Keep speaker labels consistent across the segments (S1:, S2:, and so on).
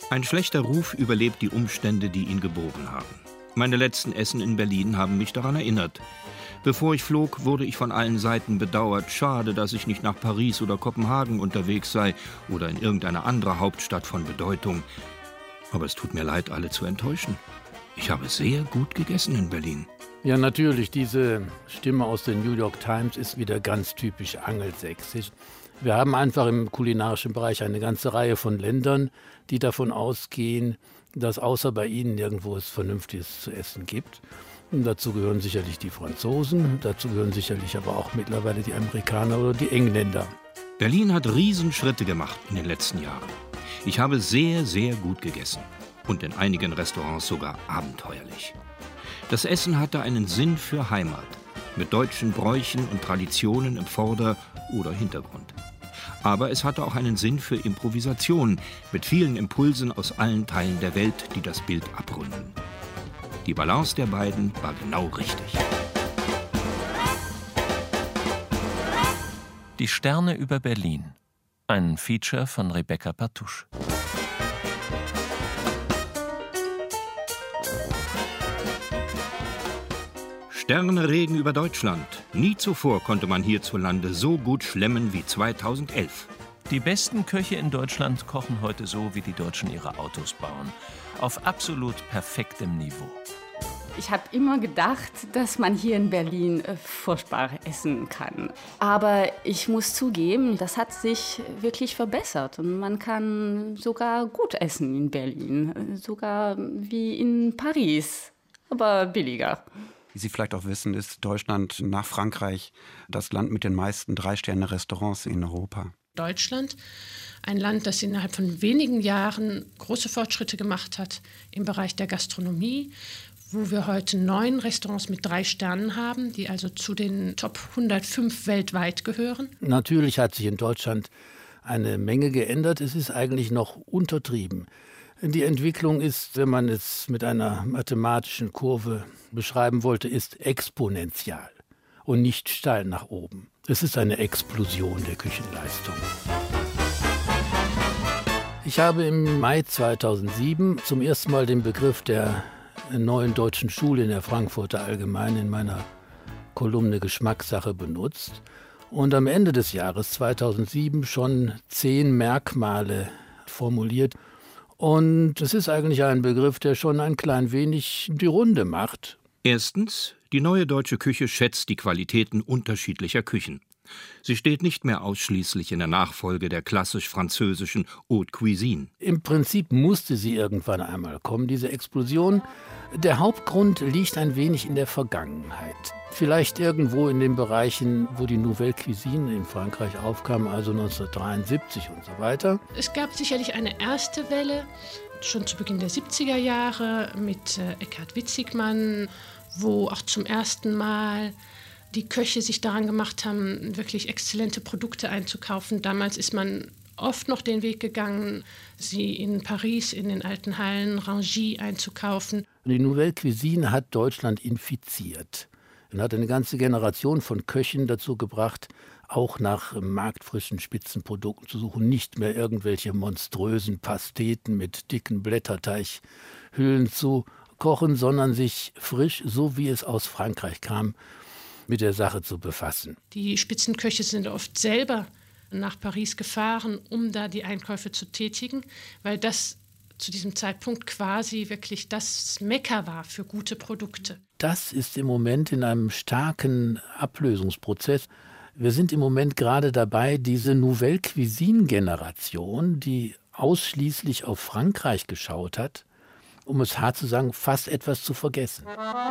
S1: Ein schlechter Ruf überlebt die Umstände, die ihn geboren haben. Meine letzten Essen in Berlin haben mich daran erinnert. Bevor ich flog, wurde ich von allen Seiten bedauert. Schade, dass ich nicht nach Paris oder Kopenhagen unterwegs sei oder in irgendeine andere Hauptstadt von Bedeutung. Aber es tut mir leid, alle zu enttäuschen. Ich habe sehr gut gegessen in Berlin.
S2: Ja, natürlich, diese Stimme aus der New York Times ist wieder ganz typisch angelsächsisch. Wir haben einfach im kulinarischen Bereich eine ganze Reihe von Ländern, die davon ausgehen, dass außer bei ihnen nirgendwo es Vernünftiges zu essen gibt. Und dazu gehören sicherlich die Franzosen, dazu gehören sicherlich aber auch mittlerweile die Amerikaner oder die Engländer.
S1: Berlin hat Riesenschritte gemacht in den letzten Jahren. Ich habe sehr, sehr gut gegessen. Und in einigen Restaurants sogar abenteuerlich. Das Essen hatte einen Sinn für Heimat, mit deutschen Bräuchen und Traditionen im Vorder- oder Hintergrund. Aber es hatte auch einen Sinn für Improvisation, mit vielen Impulsen aus allen Teilen der Welt, die das Bild abrunden. Die Balance der beiden war genau richtig.
S3: Die Sterne über Berlin. Ein Feature von Rebecca Partouche.
S1: Sternenregen über Deutschland. Nie zuvor konnte man hierzulande so gut schlemmen wie 2011.
S3: Die besten Köche in Deutschland kochen heute so, wie die Deutschen ihre Autos bauen. Auf absolut perfektem Niveau.
S4: Ich habe immer gedacht, dass man hier in Berlin furchtbar essen kann. Aber ich muss zugeben, das hat sich wirklich verbessert. Und man kann sogar gut essen in Berlin. Sogar wie in Paris, aber billiger.
S5: Wie Sie vielleicht auch wissen, ist Deutschland nach Frankreich das Land mit den meisten 3-Sterne-Restaurants in Europa.
S6: Deutschland, ein Land, das innerhalb von wenigen Jahren große Fortschritte gemacht hat im Bereich der Gastronomie, wo wir heute 9 Restaurants mit 3 Sternen haben, die also zu den Top 105 weltweit gehören.
S2: Natürlich hat sich in Deutschland eine Menge geändert. Es ist eigentlich noch untertrieben. Die Entwicklung ist, wenn man es mit einer mathematischen Kurve beschreiben wollte, ist exponentiell und nicht steil nach oben. Es ist eine Explosion der Küchenleistung. Ich habe im Mai 2007 zum ersten Mal den Begriff der neuen deutschen Schule in der Frankfurter Allgemeinen in meiner Kolumne Geschmackssache benutzt und am Ende des Jahres 2007 schon 10 Merkmale formuliert. Und es ist eigentlich ein Begriff, der schon ein klein wenig die Runde macht.
S1: Erstens, die neue deutsche Küche schätzt die Qualitäten unterschiedlicher Küchen. Sie steht nicht mehr ausschließlich in der Nachfolge der klassisch-französischen Haute Cuisine.
S2: Im Prinzip musste sie irgendwann einmal kommen, diese Explosion. Der Hauptgrund liegt ein wenig in der Vergangenheit. Vielleicht irgendwo in den Bereichen, wo die Nouvelle Cuisine in Frankreich aufkam, also 1973 und so weiter.
S6: Es gab sicherlich eine erste Welle, schon zu Beginn der 70er Jahre mit Eckhard Witzigmann, wo auch zum ersten Mal die Köche sich daran gemacht haben, wirklich exzellente Produkte einzukaufen. Damals ist man oft noch den Weg gegangen, sie in Paris, in den alten Hallen, Rangy einzukaufen.
S2: Die Nouvelle Cuisine hat Deutschland infiziert und hat eine ganze Generation von Köchen dazu gebracht, auch nach marktfrischen Spitzenprodukten zu suchen, nicht mehr irgendwelche monströsen Pasteten mit dicken Blätterteighüllen zu kochen, sondern sich frisch, so wie es aus Frankreich kam, mit der Sache zu befassen.
S6: Die Spitzenköche sind oft selber nach Paris gefahren, um da die Einkäufe zu tätigen, weil das zu diesem Zeitpunkt quasi wirklich das Mekka war für gute Produkte.
S2: Das ist im Moment in einem starken Ablösungsprozess. Wir sind im Moment gerade dabei, diese Nouvelle Cuisine-Generation, die ausschließlich auf Frankreich geschaut hat, um es hart zu sagen, fast etwas zu vergessen.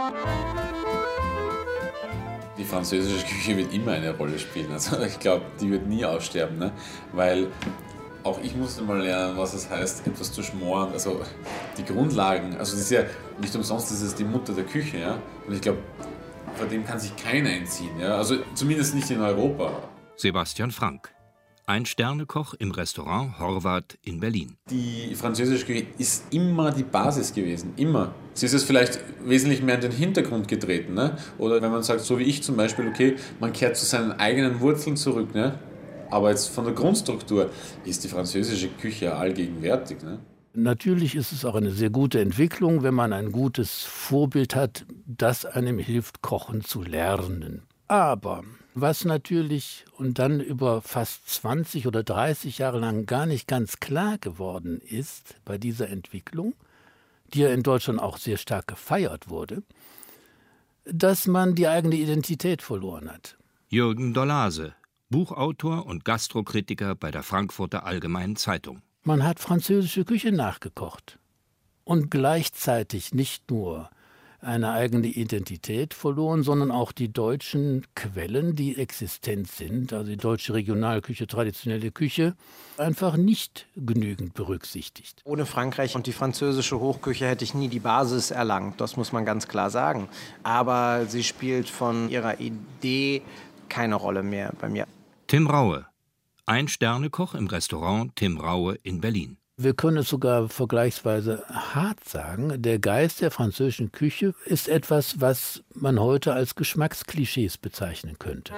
S7: Die französische Küche wird immer eine Rolle spielen. Also ich glaube, die wird nie aussterben, ne? Weil auch ich musste mal lernen, was es heißt, etwas zu schmoren. Also die Grundlagen, also das ist ja nicht umsonst, das ist die Mutter der Küche, ja. Und ich glaube, vor dem kann sich keiner entziehen, ja. Also zumindest nicht in Europa.
S1: Sebastian Frank, ein Sternekoch im Restaurant Horvath in Berlin.
S7: Die französische Küche ist immer die Basis gewesen, immer. Sie ist jetzt vielleicht wesentlich mehr in den Hintergrund getreten, ne? Oder wenn man sagt, so wie ich zum Beispiel, okay, man kehrt zu seinen eigenen Wurzeln zurück, ne? Aber jetzt von der Grundstruktur ist die französische Küche allgegenwärtig, ne?
S2: Natürlich ist es auch eine sehr gute Entwicklung, wenn man ein gutes Vorbild hat, das einem hilft, kochen zu lernen. Aber was natürlich und dann über fast 20 oder 30 Jahre lang gar nicht ganz klar geworden ist bei dieser Entwicklung, die ja in Deutschland auch sehr stark gefeiert wurde, dass man die eigene Identität verloren hat.
S1: Jürgen Dollase, Buchautor und Gastrokritiker bei der Frankfurter Allgemeinen Zeitung.
S2: Man hat französische Küche nachgekocht und gleichzeitig nicht nur eine eigene Identität verloren, sondern auch die deutschen Quellen, die existent sind, also die deutsche Regionalküche, traditionelle Küche, einfach nicht genügend berücksichtigt.
S8: Ohne Frankreich und die französische Hochküche hätte ich nie die Basis erlangt, das muss man ganz klar sagen. Aber sie spielt von ihrer Idee keine Rolle mehr bei mir.
S1: Tim Raue, Ein-Sterne-Koch im Restaurant Tim Raue in Berlin.
S2: Wir können es sogar vergleichsweise hart sagen, der Geist der französischen Küche ist etwas, was man heute als Geschmacksklischees bezeichnen könnte.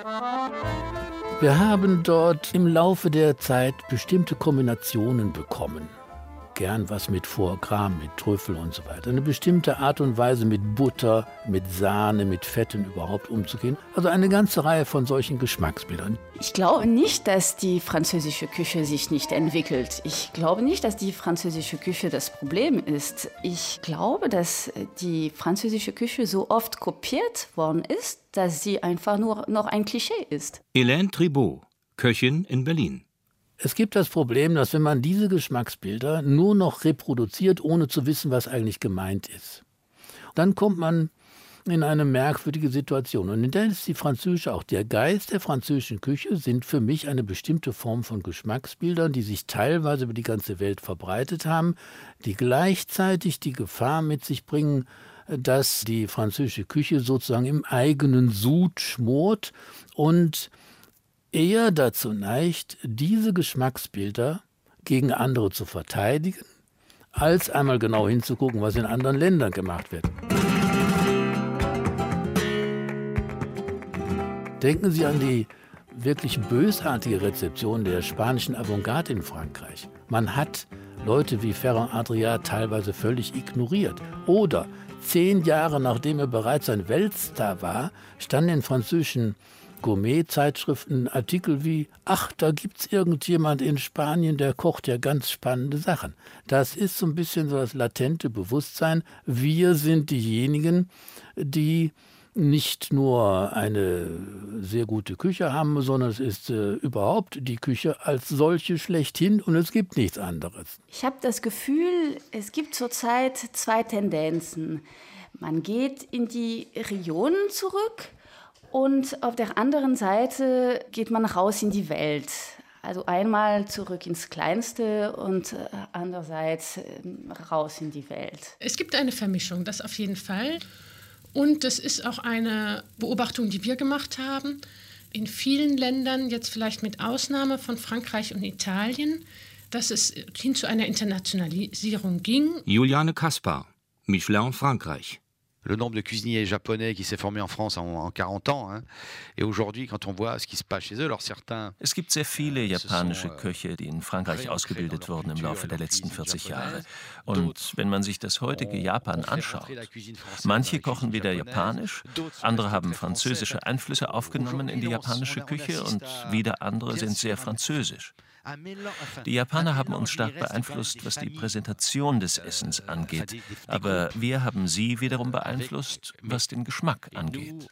S2: Wir haben dort im Laufe der Zeit bestimmte Kombinationen bekommen. Gern was mit Foie Gras, mit Trüffel und so weiter. Eine bestimmte Art und Weise mit Butter, mit Sahne, mit Fetten überhaupt umzugehen. Also eine ganze Reihe von solchen Geschmacksbildern.
S4: Ich glaube nicht, dass die französische Küche sich nicht entwickelt. Ich glaube nicht, dass die französische Küche das Problem ist. Ich glaube, dass die französische Küche so oft kopiert worden ist, dass sie einfach nur noch ein Klischee ist.
S1: Hélène Tribault, Köchin in Berlin.
S2: Es gibt das Problem, dass wenn man diese Geschmacksbilder nur noch reproduziert, ohne zu wissen, was eigentlich gemeint ist, dann kommt man in eine merkwürdige Situation. Und in der ist die französische, auch der Geist der französischen Küche sind für mich eine bestimmte Form von Geschmacksbildern, die sich teilweise über die ganze Welt verbreitet haben, die gleichzeitig die Gefahr mit sich bringen, dass die französische Küche sozusagen im eigenen Sud schmort und eher dazu neigt, diese Geschmacksbilder gegen andere zu verteidigen, als einmal genau hinzugucken, was in anderen Ländern gemacht wird. Denken Sie an die wirklich bösartige Rezeption der spanischen Avantgarde in Frankreich. Man hat Leute wie Ferran Adrià teilweise völlig ignoriert. Oder 10 Jahre nachdem er bereits ein Weltstar war, standen in französischen Gourmet-Zeitschriften Artikel wie »Ach, da gibt's irgendjemand in Spanien, der kocht ja ganz spannende Sachen«. Das ist so ein bisschen so das latente Bewusstsein. Wir sind diejenigen, die nicht nur eine sehr gute Küche haben, sondern es ist überhaupt die Küche als solche schlechthin und es gibt nichts anderes.
S4: Ich habe das Gefühl, es gibt zurzeit 2 Tendenzen. Man geht in die Regionen zurück und auf der anderen Seite geht man raus in die Welt. Also einmal zurück ins Kleinste und andererseits raus in die Welt.
S6: Es gibt eine Vermischung, das auf jeden Fall. Und das ist auch eine Beobachtung, die wir gemacht haben. In vielen Ländern, jetzt vielleicht mit Ausnahme von Frankreich und Italien, dass es hin zu einer Internationalisierung ging.
S1: Juliane Kaspar, Michelin Frankreich.
S9: Le nombre de cuisiniers japonais qui s'est formé en France en 40 ans. Hein. Et aujourd'hui, quand on voit ce qui se passe chez eux, alors certains...
S3: Es gibt sehr viele japanische Köche, die in Frankreich ausgebildet wurden im Laufe der letzten 40 Jahre. Und wenn man sich das heutige Japan anschaut, manche kochen wieder japanisch, andere haben französische Einflüsse aufgenommen in die japanische Küche und wieder andere sind sehr französisch. Die Japaner haben uns stark beeinflusst, was die Präsentation des Essens angeht, aber wir haben sie wiederum beeinflusst, was den Geschmack angeht.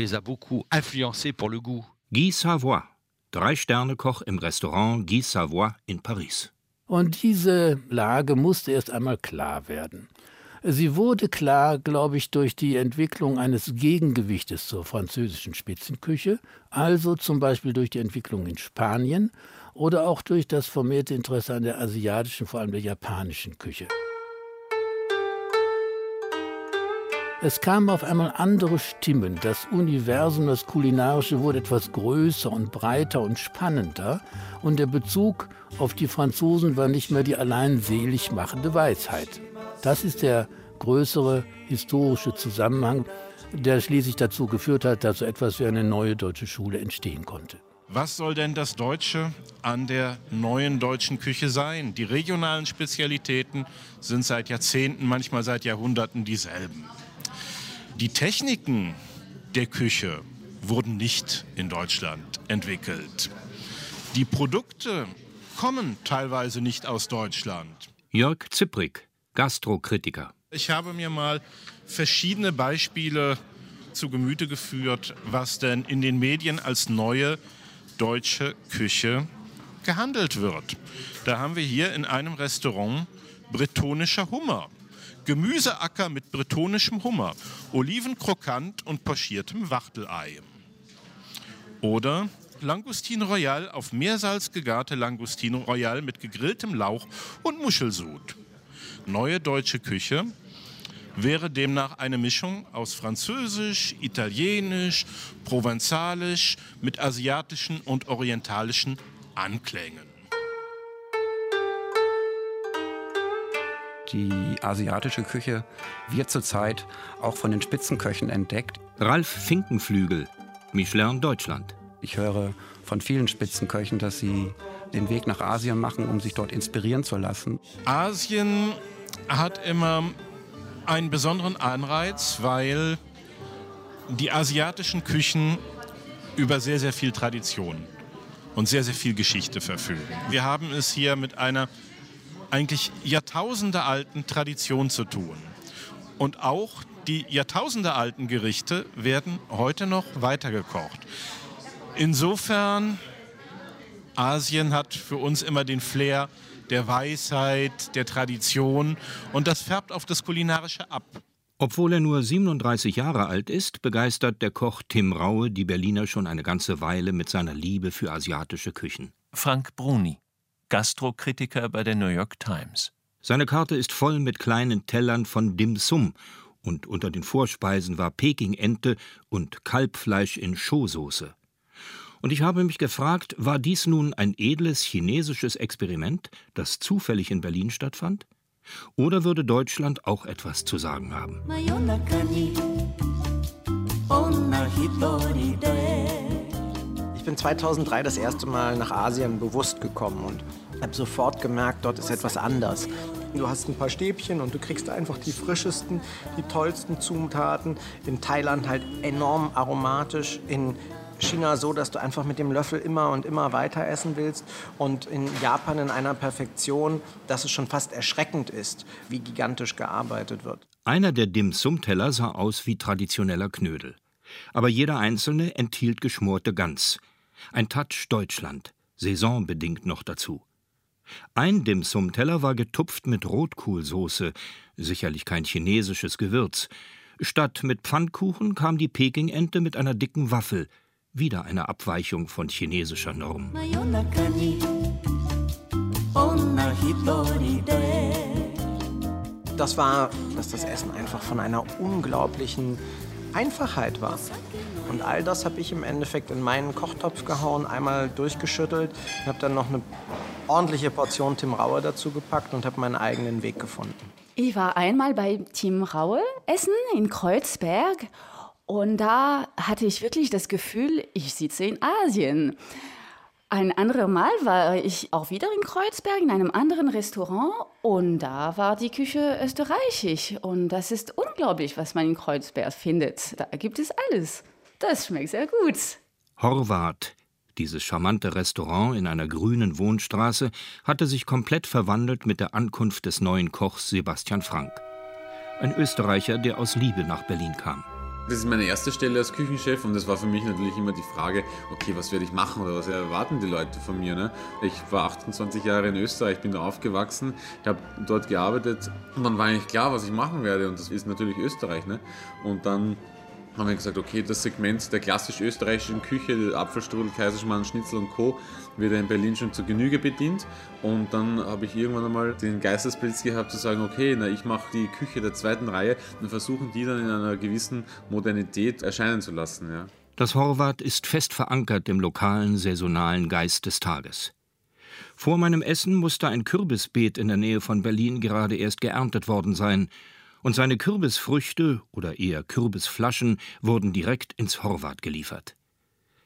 S1: Guy Savoy, 3-Sterne-Koch im Restaurant Guy Savoy in Paris.
S2: Und diese Lage musste erst einmal klar werden. Sie wurde klar, glaube ich, durch die Entwicklung eines Gegengewichtes zur französischen Spitzenküche, also zum Beispiel durch die Entwicklung in Spanien oder auch durch das vermehrte Interesse an der asiatischen, vor allem der japanischen Küche. Es kamen auf einmal andere Stimmen. Das Universum, das Kulinarische wurde etwas größer und breiter und spannender. Und der Bezug auf die Franzosen war nicht mehr die allein selig machende Weisheit. Das ist der größere historische Zusammenhang, der schließlich dazu geführt hat, dass so etwas wie eine neue deutsche Schule entstehen konnte.
S10: Was soll denn das Deutsche an der neuen deutschen Küche sein? Die regionalen Spezialitäten sind seit Jahrzehnten, manchmal seit Jahrhunderten dieselben. Die Techniken der Küche wurden nicht in Deutschland entwickelt. Die Produkte kommen teilweise nicht aus Deutschland.
S1: Jörg Zipprig, Gastrokritiker.
S10: Ich habe mir mal verschiedene Beispiele zu Gemüte geführt, was denn in den Medien als neue deutsche Küche gehandelt wird. Da haben wir hier in einem Restaurant bretonischer Hummer. Gemüseacker mit bretonischem Hummer, Oliven krokant und pochiertem Wachtelei. Oder Langustine Royal auf Meersalz gegarte Langustine Royal mit gegrilltem Lauch und Muschelsud. Neue deutsche Küche wäre demnach eine Mischung aus Französisch, Italienisch, Provenzalisch mit asiatischen und orientalischen Anklängen.
S5: Die asiatische Küche wird zurzeit auch von den Spitzenköchen entdeckt.
S1: Ralf Finkenflügel, Michelin Deutschland.
S5: Ich höre von vielen Spitzenköchen, dass sie den Weg nach Asien machen, um sich dort inspirieren zu lassen.
S10: Asien hat immer einen besonderen Anreiz, weil die asiatischen Küchen über sehr, sehr viel Tradition und sehr, sehr viel Geschichte verfügen. Wir haben es hier mit einer eigentlich jahrtausendealten Tradition zu tun. Und auch die jahrtausendealten Gerichte werden heute noch weitergekocht. Insofern, Asien hat für uns immer den Flair der Weisheit, der Tradition und das färbt auf das Kulinarische ab.
S1: Obwohl er nur 37 Jahre alt ist, begeistert der Koch Tim Raue die Berliner schon eine ganze Weile mit seiner Liebe für asiatische Küchen.
S3: Frank Bruni, Gastrokritiker bei der New York Times.
S1: Seine Karte ist voll mit kleinen Tellern von Dim Sum und unter den Vorspeisen war Peking-Ente und Kalbfleisch in Shou-Soße. Und ich habe mich gefragt, war dies nun ein edles chinesisches Experiment, das zufällig in Berlin stattfand? Oder würde Deutschland auch etwas zu sagen haben?
S8: Ich bin 2003 das erste Mal nach Asien bewusst gekommen und habe sofort gemerkt, dort ist etwas anders. Du hast ein paar Stäbchen und du kriegst einfach die frischesten, die tollsten Zutaten. In Thailand halt enorm aromatisch, in China so, dass du einfach mit dem Löffel immer und immer weiter essen willst und in Japan in einer Perfektion, dass es schon fast erschreckend ist, wie gigantisch gearbeitet wird.
S1: Einer der Dim-Sum-Teller sah aus wie traditioneller Knödel. Aber jeder einzelne enthielt geschmorte Gans. Ein Touch Deutschland, saisonbedingt noch dazu. Ein Dim-Sum-Teller war getupft mit Rotkohlsoße, sicherlich kein chinesisches Gewürz. Statt mit Pfannkuchen kam die Peking-Ente mit einer dicken Waffel, wieder eine Abweichung von chinesischer Norm.
S8: Das war, dass das Essen einfach von einer unglaublichen Einfachheit war. Und all das habe ich im Endeffekt in meinen Kochtopf gehauen, einmal durchgeschüttelt, habe dann noch eine ordentliche Portion Tim Raue dazu gepackt und habe meinen eigenen Weg gefunden.
S4: Ich war einmal bei Tim Raue essen in Kreuzberg und da hatte ich wirklich das Gefühl, ich sitze in Asien. Ein anderes Mal war ich auch wieder in Kreuzberg in einem anderen Restaurant und da war die Küche österreichisch. Und das ist unglaublich, was man in Kreuzberg findet. Da gibt es alles. Das schmeckt sehr gut.
S1: Horvath, dieses charmante Restaurant in einer grünen Wohnstraße, hatte sich komplett verwandelt mit der Ankunft des neuen Kochs Sebastian Frank. Ein Österreicher, der aus Liebe nach Berlin kam.
S7: Das ist meine erste Stelle als Küchenchef und das war für mich natürlich immer die Frage, okay, was werde ich machen oder was erwarten die Leute von mir? Ne? Ich war 28 Jahre in Österreich, bin da aufgewachsen, habe dort gearbeitet und dann war eigentlich klar, was ich machen werde und das ist natürlich Österreich. Ne? Und dann haben wir gesagt, okay, das Segment der klassisch österreichischen Küche, Apfelstrudel, Kaiserschmarrn, Schnitzel und Co. wird in Berlin schon zur Genüge bedient. Und dann habe ich irgendwann einmal den Geistesblitz gehabt zu sagen, okay, ich mache die Küche der zweiten Reihe und versuchen die dann in einer gewissen Modernität erscheinen zu lassen. Ja.
S1: Das Horvath ist fest verankert im lokalen, saisonalen Geist des Tages. Vor meinem Essen musste ein Kürbisbeet in der Nähe von Berlin gerade erst geerntet worden sein. Und seine Kürbisfrüchte oder eher Kürbisflaschen wurden direkt ins Horvath geliefert.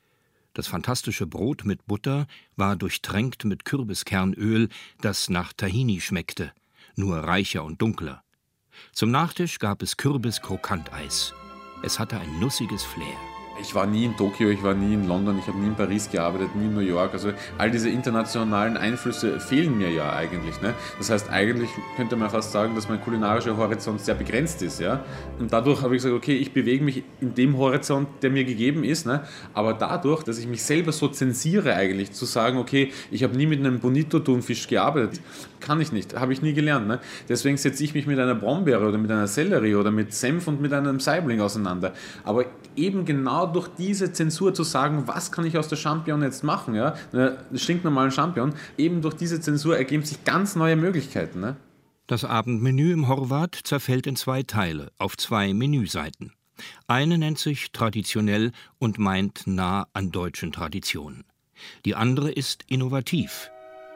S1: Das fantastische Brot mit Butter war durchtränkt mit Kürbiskernöl, das nach Tahini schmeckte, nur reicher und dunkler. Zum Nachtisch gab es Kürbis-Krokanteis. Es hatte ein nussiges Flair.
S7: Ich war nie in Tokio, ich war nie in London, ich habe nie in Paris gearbeitet, nie in New York. Also all diese internationalen Einflüsse fehlen mir ja eigentlich. Ne? Das heißt, eigentlich könnte man fast sagen, dass mein kulinarischer Horizont sehr begrenzt ist. Ja? Und dadurch habe ich gesagt, okay, ich bewege mich in dem Horizont, der mir gegeben ist. Ne? Aber dadurch, dass ich mich selber so zensiere eigentlich, zu sagen, okay, ich habe nie mit einem Bonito-Thunfisch gearbeitet, kann ich nicht, habe ich nie gelernt. Ne? Deswegen setze ich mich mit einer Brombeere oder mit einer Sellerie oder mit Senf und mit einem Saibling auseinander. Aber eben genau durch diese Zensur zu sagen, was kann ich aus der Champignon jetzt machen, ja, stinknormalen Champignon, eben durch diese Zensur ergeben sich ganz neue Möglichkeiten. Ne?
S1: Das Abendmenü im Horvath zerfällt in 2 Teile, auf 2 Menüseiten. Eine nennt sich traditionell und meint nah an deutschen Traditionen. Die andere ist innovativ.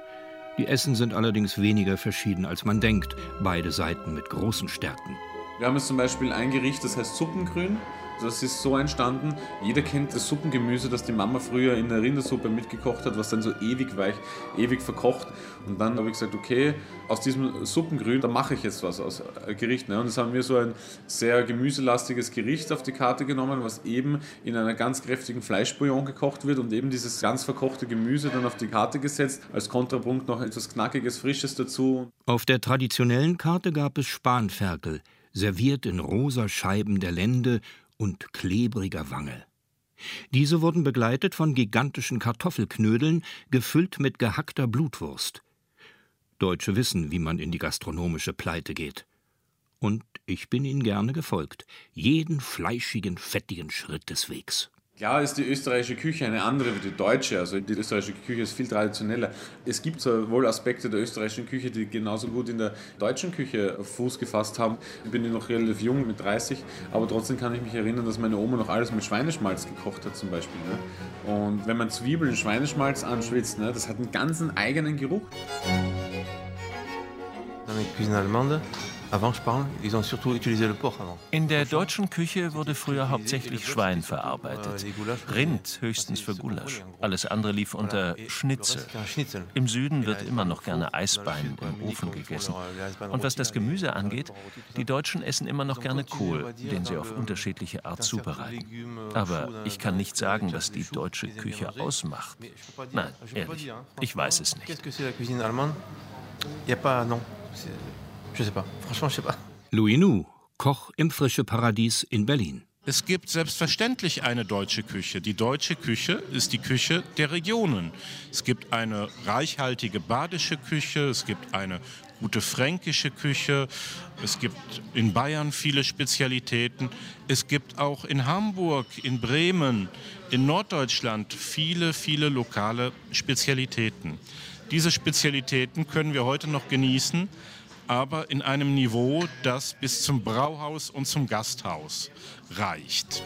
S1: Die Essen sind allerdings weniger verschieden, als man denkt, beide Seiten mit großen Stärken.
S7: Wir haben jetzt zum Beispiel ein Gericht, das heißt Suppengrün. Das ist so entstanden, jeder kennt das Suppengemüse, das die Mama früher in der Rindersuppe mitgekocht hat, was dann so ewig weich, ewig verkocht. Und dann habe ich gesagt, okay, aus diesem Suppengrün, da mache ich jetzt was aus Gericht. Ne? Und das haben wir so ein sehr gemüselastiges Gericht auf die Karte genommen, was eben in einer ganz kräftigen Fleischbouillon gekocht wird und eben dieses ganz verkochte Gemüse dann auf die Karte gesetzt. Als Kontrapunkt noch etwas Knackiges, Frisches dazu.
S1: Auf der traditionellen Karte gab es Spanferkel, serviert in rosa Scheiben der Lende und klebriger Wange. Diese wurden begleitet von gigantischen Kartoffelknödeln, gefüllt mit gehackter Blutwurst. Deutsche wissen, wie man in die gastronomische Pleite geht. Und ich bin ihnen gerne gefolgt, jeden fleischigen, fettigen Schritt des Wegs.
S7: Klar ist die österreichische Küche eine andere wie die deutsche, also die österreichische Küche ist viel traditioneller. Es gibt wohl Aspekte der österreichischen Küche, die genauso gut in der deutschen Küche Fuß gefasst haben. Ich bin noch relativ jung, mit 30, aber trotzdem kann ich mich erinnern, dass meine Oma noch alles mit Schweineschmalz gekocht hat zum Beispiel. Ne? Und wenn man Zwiebeln in Schweineschmalz anschwitzt, ne, das hat einen ganz eigenen Geruch.
S3: In der deutschen Küche wurde früher hauptsächlich Schwein verarbeitet. Rind höchstens für Gulasch. Alles andere lief unter Schnitzel. Im Süden wird immer noch gerne Eisbein im Ofen gegessen. Und was das Gemüse angeht, die Deutschen essen immer noch gerne Kohl, den sie auf unterschiedliche Art zubereiten. Aber ich kann nicht sagen, was die deutsche Küche ausmacht. Nein, ehrlich, ich weiß es nicht.
S1: Louis Nou, Koch im Frische-Paradies in Berlin.
S10: Es gibt selbstverständlich eine deutsche Küche. Die deutsche Küche ist die Küche der Regionen. Es gibt eine reichhaltige badische Küche, es gibt eine gute fränkische Küche, es gibt in Bayern viele Spezialitäten, es gibt auch in Hamburg, in Bremen, in Norddeutschland viele, viele lokale Spezialitäten. Diese Spezialitäten können wir heute noch genießen, aber in einem Niveau, das bis zum Brauhaus und zum Gasthaus reicht.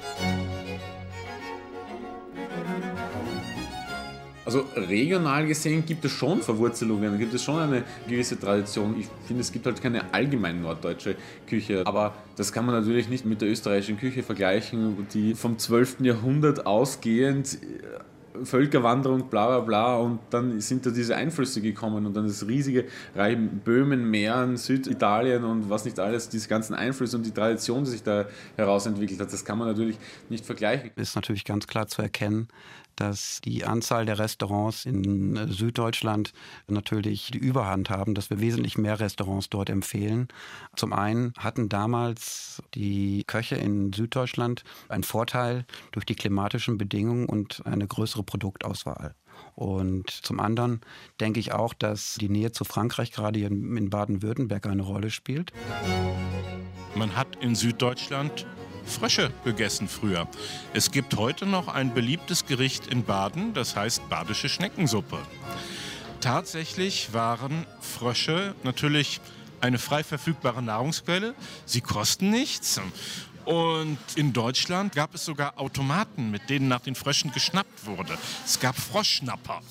S7: Also regional gesehen gibt es schon Verwurzelungen, gibt es schon eine gewisse Tradition. Ich finde, es gibt halt keine allgemein norddeutsche Küche, aber das kann man natürlich nicht mit der österreichischen Küche vergleichen, die vom 12. Jahrhundert ausgehend Völkerwanderung, bla bla bla, und dann sind da diese Einflüsse gekommen und dann das riesige Reich Böhmen, Mähren, Süditalien und was nicht alles, diese ganzen Einflüsse und die Tradition, die sich da herausentwickelt hat, das kann man natürlich nicht vergleichen.
S5: Ist natürlich ganz klar zu erkennen, dass die Anzahl der Restaurants in Süddeutschland natürlich die Überhand haben, dass wir wesentlich mehr Restaurants dort empfehlen. Zum einen hatten damals die Köche in Süddeutschland einen Vorteil durch die klimatischen Bedingungen und eine größere Produktauswahl. Und zum anderen denke ich auch, dass die Nähe zu Frankreich gerade hier in Baden-Württemberg eine Rolle spielt.
S10: Man hat in Süddeutschland Frösche gegessen früher. Es gibt heute noch ein beliebtes Gericht in Baden, das heißt badische Schneckensuppe. Tatsächlich waren Frösche natürlich eine frei verfügbare Nahrungsquelle. Sie kosten nichts. Und in Deutschland gab es sogar Automaten, mit denen nach den Fröschen geschnappt wurde. Es gab Froschschnapper.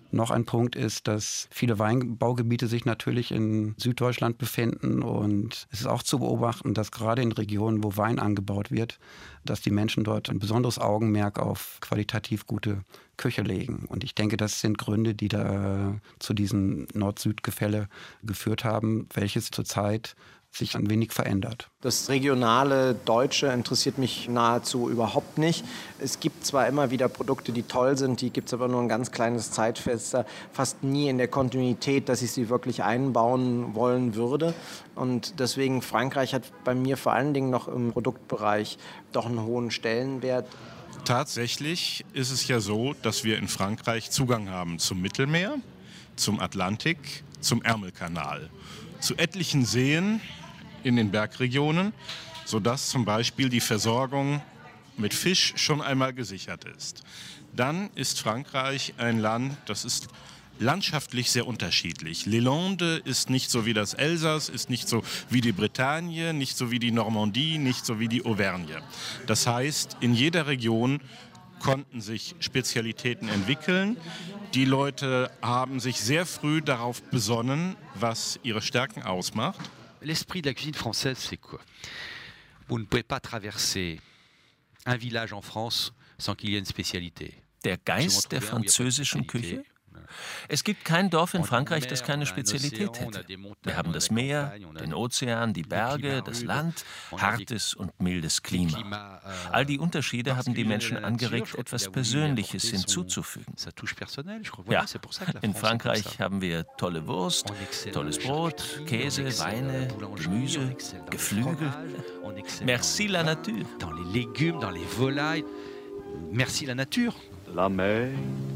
S5: Noch ein Punkt ist, dass viele Weinbaugebiete sich natürlich in Süddeutschland befinden und es ist auch zu beobachten, dass gerade in Regionen, wo Wein angebaut wird, dass die Menschen dort ein besonderes Augenmerk auf qualitativ gute Küche legen. Und ich denke, das sind Gründe, die da zu diesem Nord-Süd-Gefälle geführt haben, welches zurzeit sich ein wenig verändert.
S8: Das regionale Deutsche interessiert mich nahezu überhaupt nicht. Es gibt zwar immer wieder Produkte, die toll sind, die gibt es aber nur ein ganz kleines Zeitfenster, fast nie in der Kontinuität, dass ich sie wirklich einbauen wollen würde. Und deswegen, Frankreich hat bei mir vor allen Dingen noch im Produktbereich doch einen hohen Stellenwert.
S10: Tatsächlich ist es ja so, dass wir in Frankreich Zugang haben zum Mittelmeer, zum Atlantik, zum Ärmelkanal, zu etlichen Seen in den Bergregionen, sodass zum Beispiel die Versorgung mit Fisch schon einmal gesichert ist. Dann ist Frankreich ein Land, das ist landschaftlich sehr unterschiedlich. Les Landes ist nicht so wie das Elsass, ist nicht so wie die Bretagne, nicht so wie die Normandie, nicht so wie die Auvergne. Das heißt, in jeder Region konnten sich Spezialitäten entwickeln. Die Leute haben sich sehr früh darauf besonnen, was ihre Stärken ausmacht.
S9: L'esprit de la cuisine française, c'est quoi? Vous ne pouvez pas traverser un village en France sans qu'il y ait une spécialité.
S3: Der Geist der französischen Küche? Es gibt kein Dorf in Frankreich, das keine Spezialität hätte. Wir haben das Meer, den Ozean, die Berge, das Land, hartes und mildes Klima. All die Unterschiede haben die Menschen angeregt, etwas Persönliches hinzuzufügen. Ja, in Frankreich haben wir tolle Wurst, tolles Brot, Käse, Weine, Gemüse, Geflügel. Merci la nature.
S9: Dans les légumes, dans les volailles. Merci la nature.
S11: La mer.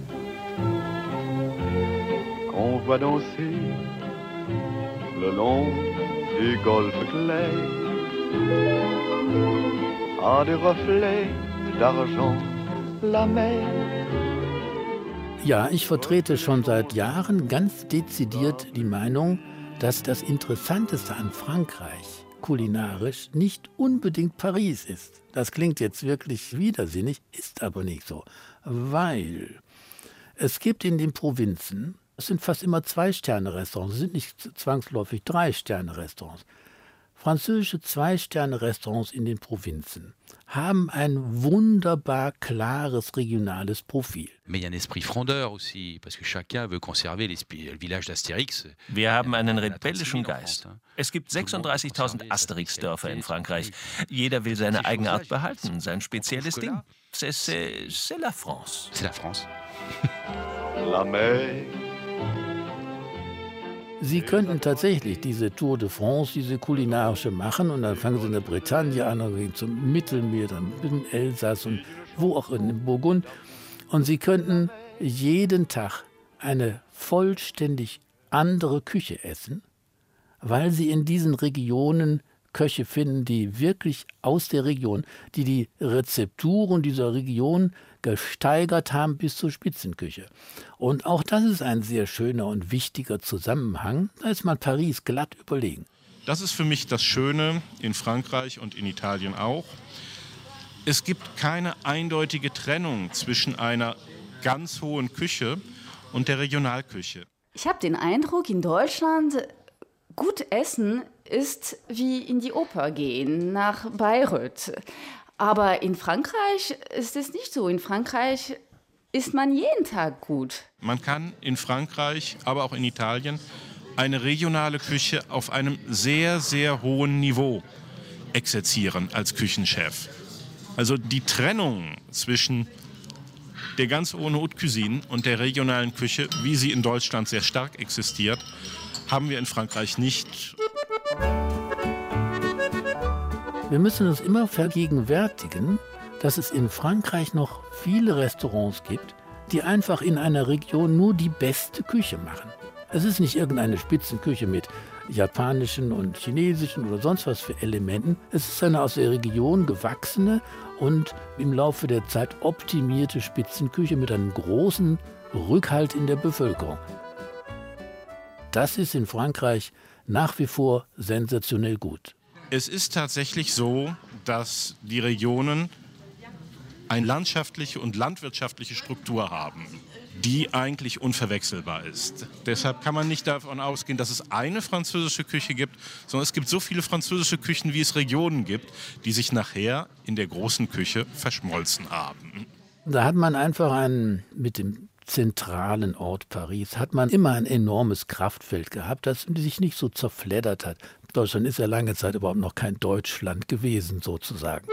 S11: On voit danser le long du golfe clair à des reflets d'argent la mer.
S2: Ja, ich vertrete schon seit Jahren ganz dezidiert die Meinung, dass das Interessanteste an Frankreich kulinarisch nicht unbedingt Paris ist. Das klingt jetzt wirklich widersinnig, ist aber nicht so, weil es gibt in den Provinzen, es sind fast immer 2-Sterne-Restaurants, es sind nicht zwangsläufig 3-Sterne-Restaurants. Französische 2-Sterne-Restaurants in den Provinzen haben ein wunderbar klares regionales Profil.
S9: Mais il y a un esprit frondeur aussi, parce que chacun veut conserver le village d'Astérix.
S3: Wir haben einen rebellischen Geist. Es gibt 36.000 Asterix-Dörfer in Frankreich. Jeder will seine Eigenart behalten, sein spezielles Ding. C'est la France.
S9: C'est la France.
S11: La mer.
S2: Sie könnten tatsächlich diese Tour de France, diese kulinarische machen und dann fangen sie in der Bretagne an und gehen zum Mittelmeer, dann in Elsass und wo auch in Burgund. Und sie könnten jeden Tag eine vollständig andere Küche essen, weil sie in diesen Regionen Köche finden, die wirklich aus der Region, die Rezepturen dieser Region gesteigert haben bis zur Spitzenküche. Und auch das ist ein sehr schöner und wichtiger Zusammenhang. Da ist man Paris glatt überlegen.
S10: Das ist für mich das Schöne in Frankreich und in Italien auch. Es gibt keine eindeutige Trennung zwischen einer ganz hohen Küche und der Regionalküche.
S4: Ich habe den Eindruck, in Deutschland gut essen ist wie in die Oper gehen, nach Bayreuth. Aber in Frankreich ist es nicht so. In Frankreich isst man jeden Tag gut.
S10: Man kann in Frankreich, aber auch in Italien, eine regionale Küche auf einem sehr, sehr hohen Niveau exerzieren als Küchenchef. Also die Trennung zwischen der ganz hohen Haute Cuisine und der regionalen Küche, wie sie in Deutschland sehr stark existiert, haben wir in Frankreich nicht.
S2: Wir müssen uns immer vergegenwärtigen, dass es in Frankreich noch viele Restaurants gibt, die einfach in einer Region nur die beste Küche machen. Es ist nicht irgendeine Spitzenküche mit japanischen und chinesischen oder sonst was für Elementen. Es ist eine aus der Region gewachsene und im Laufe der Zeit optimierte Spitzenküche mit einem großen Rückhalt in der Bevölkerung. Das ist in Frankreich nach wie vor sensationell gut.
S10: Es ist tatsächlich so, dass die Regionen eine landschaftliche und landwirtschaftliche Struktur haben, die eigentlich unverwechselbar ist. Deshalb kann man nicht davon ausgehen, dass es eine französische Küche gibt, sondern es gibt so viele französische Küchen, wie es Regionen gibt, die sich nachher in der großen Küche verschmolzen haben.
S2: Da hat man einfach mit dem zentralen Ort Paris, hat man immer ein enormes Kraftfeld gehabt, das sich nicht so zerfleddert hat. Deutschland ist ja lange Zeit überhaupt noch kein Deutschland gewesen, sozusagen.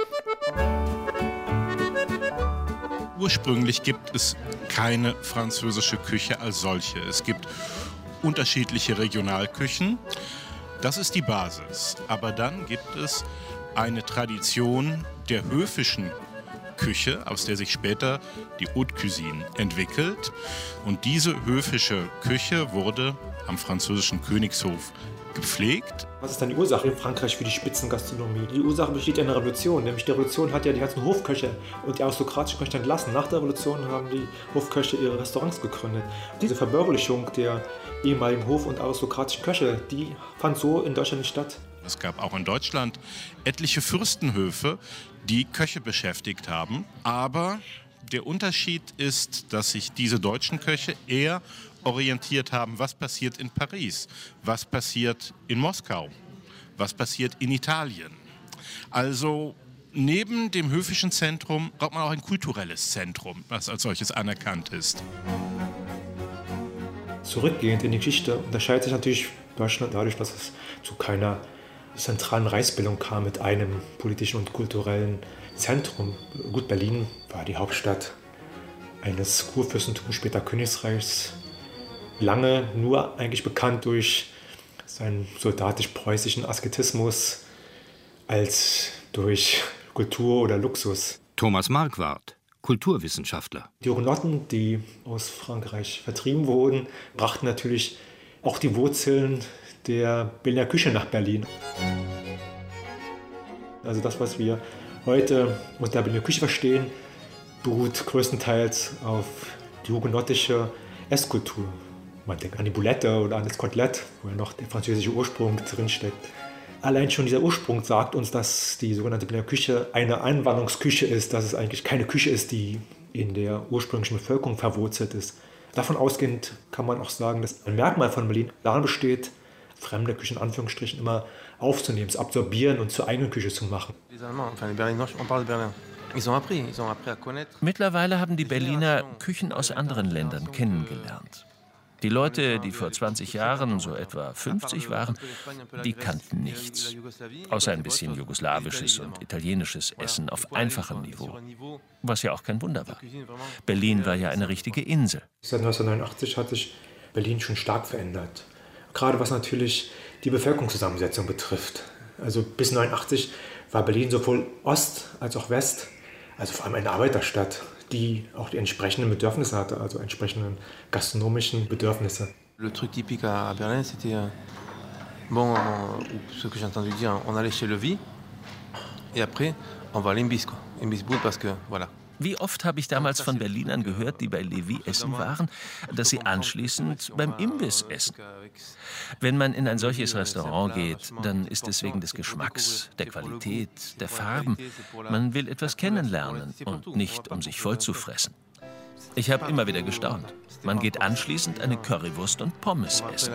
S10: Ursprünglich gibt es keine französische Küche als solche. Es gibt unterschiedliche Regionalküchen. Das ist die Basis. Aber dann gibt es eine Tradition der höfischen Küche, aus der sich später die Haute Cuisine entwickelt. Und diese höfische Küche wurde am französischen Königshof gepflegt.
S12: Was ist dann die Ursache in Frankreich für die Spitzengastronomie? Die Ursache besteht in der Revolution. Nämlich die Revolution hat ja die ganzen Hofköche und die aristokratischen Köche entlassen. Nach der Revolution haben die Hofköche ihre Restaurants gegründet. Diese Verbürgerlichung der ehemaligen Hof- und aristokratischen Köche, die fand so in Deutschland nicht statt.
S10: Es gab auch in Deutschland etliche Fürstenhöfe, die Köche beschäftigt haben. Aber der Unterschied ist, dass sich diese deutschen Köche eher orientiert haben, was passiert in Paris, was passiert in Moskau, was passiert in Italien. Also neben dem höfischen Zentrum braucht man auch ein kulturelles Zentrum, was als solches anerkannt ist.
S12: Zurückgehend in die Geschichte unterscheidet sich natürlich Deutschland dadurch, dass es zu keiner zentralen Reichsbildung kam mit einem politischen und kulturellen Zentrum. Gut, Berlin war die Hauptstadt eines Kurfürstentums, später Königreichs, lange nur eigentlich bekannt durch seinen soldatisch-preußischen Asketismus als durch Kultur oder Luxus.
S1: Thomas Marquardt, Kulturwissenschaftler.
S12: Die Hugenotten, die aus Frankreich vertrieben wurden, brachten natürlich auch die Wurzeln der Berliner Küche nach Berlin. Also das, was wir heute unter der Berliner Küche verstehen, beruht größtenteils auf die hugenottische Esskultur. Man denkt an die Boulette oder an das Kotelett, wo ja noch der französische Ursprung drinsteckt. Allein schon dieser Ursprung sagt uns, dass die sogenannte Berliner Küche eine Einwanderungsküche ist, dass es eigentlich keine Küche ist, die in der ursprünglichen Bevölkerung verwurzelt ist. Davon ausgehend kann man auch sagen, dass ein Merkmal von Berlin darin besteht, fremde Küche in Anführungsstrichen immer aufzunehmen, zu absorbieren und zur eigenen Küche zu machen.
S3: Mittlerweile haben die Berliner Küchen aus anderen Ländern kennengelernt. Die Leute, die vor 20 Jahren so etwa 50 waren, die kannten nichts. Außer ein bisschen jugoslawisches und italienisches Essen auf einfachem Niveau. Was ja auch kein Wunder war. Berlin war ja eine richtige Insel.
S12: Seit 1989 hat sich Berlin schon stark verändert. Gerade was natürlich die Bevölkerungszusammensetzung betrifft. Also bis 1989 war Berlin sowohl Ost als auch West, also vor allem eine Arbeiterstadt, die auch die entsprechenden Bedürfnisse hatte, also entsprechenden gastronomischen Bedürfnisse.
S13: Le truc typique à Berlin, c'était ce que j'ai entendu dire, on allait chez Levi et après on va à l'Imbis, quoi. Imbis Boule parce que voilà.
S3: Wie oft habe ich damals von Berlinern gehört, die bei Levi essen waren, dass sie anschließend beim Imbiss essen. Wenn man in ein solches Restaurant geht, dann ist es wegen des Geschmacks, der Qualität, der Farben. Man will etwas kennenlernen und nicht, um sich voll zu fressen. Ich habe immer wieder gestaunt. Man geht anschließend eine Currywurst und Pommes essen.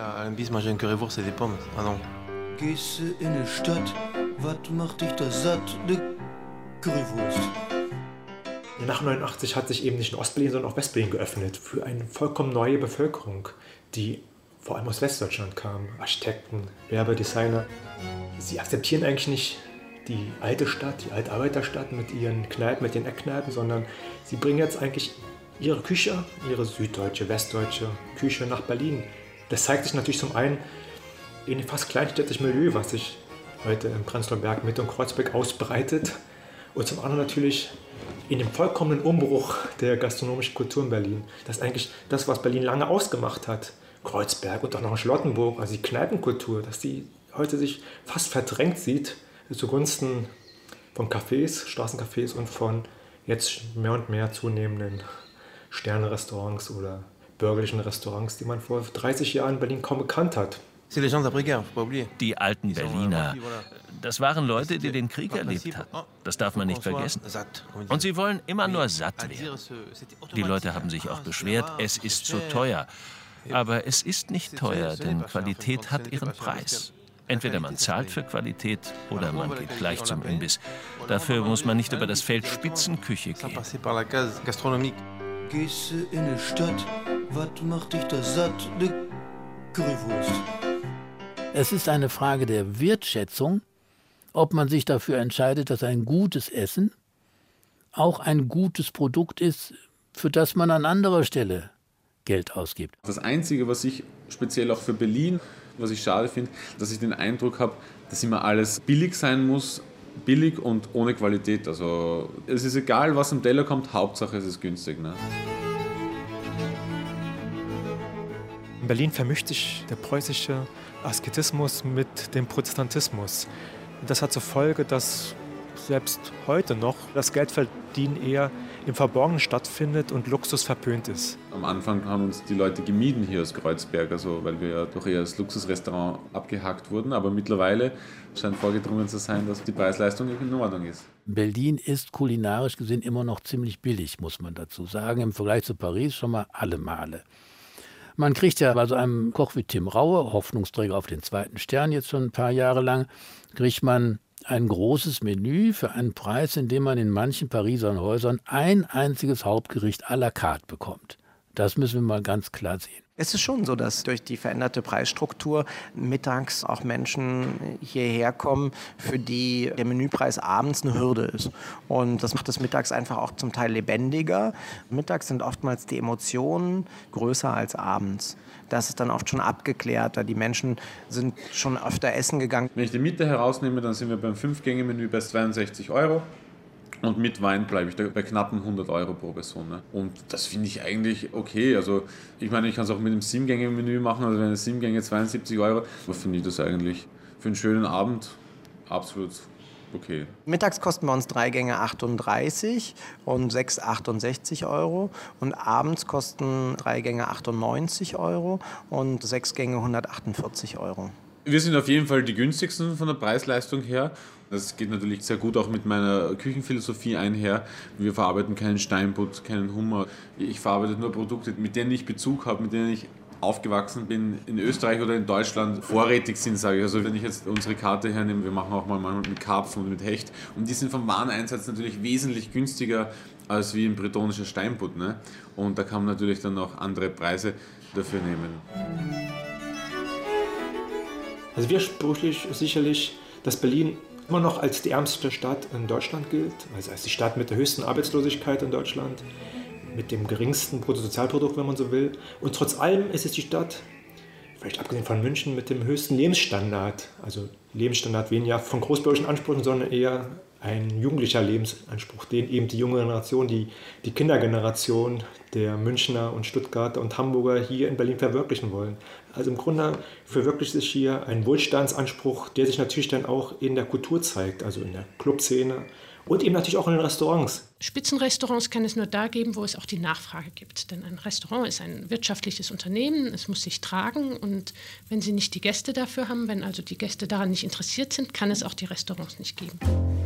S11: Gehst du in die Stadt, was macht dich da satt? Ne Currywurst.
S12: Nach 1989 hat sich eben nicht nur Ostberlin, sondern auch Westberlin geöffnet für eine vollkommen neue Bevölkerung, die vor allem aus Westdeutschland kam. Architekten, Werber, Designer. Sie akzeptieren eigentlich nicht die alte Stadt, die alte Arbeiterstadt mit ihren Kneipen, mit ihren Eckkneipen, sondern sie bringen jetzt eigentlich ihre Küche, ihre süddeutsche, westdeutsche Küche nach Berlin. Das zeigt sich natürlich zum einen in dem fast kleinstädtischen Milieu, was sich heute in Prenzlauer Berg, Mitte und Kreuzberg ausbreitet. Und zum anderen natürlich in dem vollkommenen Umbruch der gastronomischen Kultur in Berlin. Das ist eigentlich das, was Berlin lange ausgemacht hat. Kreuzberg und auch noch in Charlottenburg, also die Kneipenkultur, dass die heute sich fast verdrängt sieht zugunsten von Cafés, Straßencafés und von jetzt mehr und mehr zunehmenden Sterne-Restaurants oder bürgerlichen Restaurants, die man vor 30 Jahren in Berlin kaum gekannt hat.
S3: Die alten Berliner, das waren Leute, die den Krieg erlebt hatten. Das darf man nicht vergessen. Und sie wollen immer nur satt werden. Die Leute haben sich auch beschwert, es ist zu teuer. Aber es ist nicht teuer, denn Qualität hat ihren Preis. Entweder man zahlt für Qualität oder man geht gleich zum Imbiss. Dafür muss man nicht über das Feld Spitzenküche gehen.
S11: Gehst du in die Stadt, was macht dich da satt? De Currywurst.
S2: Es ist eine Frage der Wertschätzung, ob man sich dafür entscheidet, dass ein gutes Essen auch ein gutes Produkt ist, für das man an anderer Stelle Geld ausgibt.
S7: Das Einzige, was ich speziell auch für Berlin, was ich schade finde, dass ich den Eindruck habe, dass immer alles billig sein muss, billig und ohne Qualität. Also es ist egal, was am Teller kommt, Hauptsache es ist günstig. Ne?
S12: In Berlin vermischt sich der preußische Asketismus mit dem Protestantismus. Das hat zur Folge, dass selbst heute noch das Geldverdienen eher im Verborgenen stattfindet und Luxus verpönt ist.
S7: Am Anfang haben uns die Leute gemieden hier aus Kreuzberg, also weil wir ja doch eher als Luxusrestaurant abgehakt wurden. Aber mittlerweile scheint vorgedrungen zu sein, dass die Preis-Leistung in Ordnung ist.
S2: Berlin ist kulinarisch gesehen immer noch ziemlich billig, muss man dazu sagen. Im Vergleich zu Paris schon mal alle Male. Man kriegt ja bei so einem Koch wie Tim Raue, Hoffnungsträger auf den 2. Stern jetzt schon ein paar Jahre lang, kriegt man ein großes Menü für einen Preis, in dem man in manchen Pariser Häusern ein einziges Hauptgericht à la carte bekommt. Das müssen wir mal ganz klar sehen.
S8: Es ist schon so, dass durch die veränderte Preisstruktur mittags auch Menschen hierher kommen, für die der Menüpreis abends eine Hürde ist. Und das macht es mittags einfach auch zum Teil lebendiger. Mittags sind oftmals die Emotionen größer als abends. Das ist dann oft schon abgeklärter. Die Menschen sind schon öfter essen gegangen.
S7: Wenn ich die Miete herausnehme, dann sind wir beim 5-Gänge-Menü bei 62 €. Und mit Wein bleibe ich da bei knappen 100 € pro Person. Ne? Und das finde ich eigentlich okay. Also ich meine, ich kann es auch mit einem 7-Gänge-Menü machen, also wenn es 7 Gänge 72 €. Aber finde ich das eigentlich für einen schönen Abend absolut okay.
S8: Mittags kosten bei uns 3 Gänge 38 und 6 68 € und abends kosten 3 Gänge 98 € und 6 Gänge 148 €.
S7: Wir sind auf jeden Fall die günstigsten von der Preis-Leistung her. Das geht natürlich sehr gut auch mit meiner Küchenphilosophie einher. Wir verarbeiten keinen Steinbutt, keinen Hummer. Ich verarbeite nur Produkte, mit denen ich Bezug habe, mit denen ich aufgewachsen bin, in Österreich oder in Deutschland vorrätig sind, sage ich. Also wenn ich jetzt unsere Karte hernehme, wir machen auch mal mit Karpfen und mit Hecht. Und die sind vom Wareneinsatz natürlich wesentlich günstiger als wie ein bretonischer Steinbutt. Ne? Und da kann man natürlich dann auch andere Preise dafür nehmen.
S12: Also widersprüchlich ist sicherlich, dass Berlin immer noch als die ärmste Stadt in Deutschland gilt, also als die Stadt mit der höchsten Arbeitslosigkeit in Deutschland, mit dem geringsten Bruttosozialprodukt, wenn man so will. Und trotz allem ist es die Stadt, vielleicht abgesehen von München, mit dem höchsten Lebensstandard. Also Lebensstandard weniger von großbürgerlichen Ansprüchen, sondern eher ein jugendlicher Lebensanspruch, den eben die junge Generation, die Kindergeneration der Münchner und Stuttgarter und Hamburger hier in Berlin verwirklichen wollen. Also im Grunde verwirklicht sich hier ein Wohlstandsanspruch, der sich natürlich dann auch in der Kultur zeigt, also in der Clubszene und eben natürlich auch in den Restaurants.
S6: Spitzenrestaurants kann es nur da geben, wo es auch die Nachfrage gibt. Denn ein Restaurant ist ein wirtschaftliches Unternehmen, es muss sich tragen. Und wenn Sie nicht die Gäste dafür haben, wenn also die Gäste daran nicht interessiert sind, kann es auch die Restaurants nicht geben.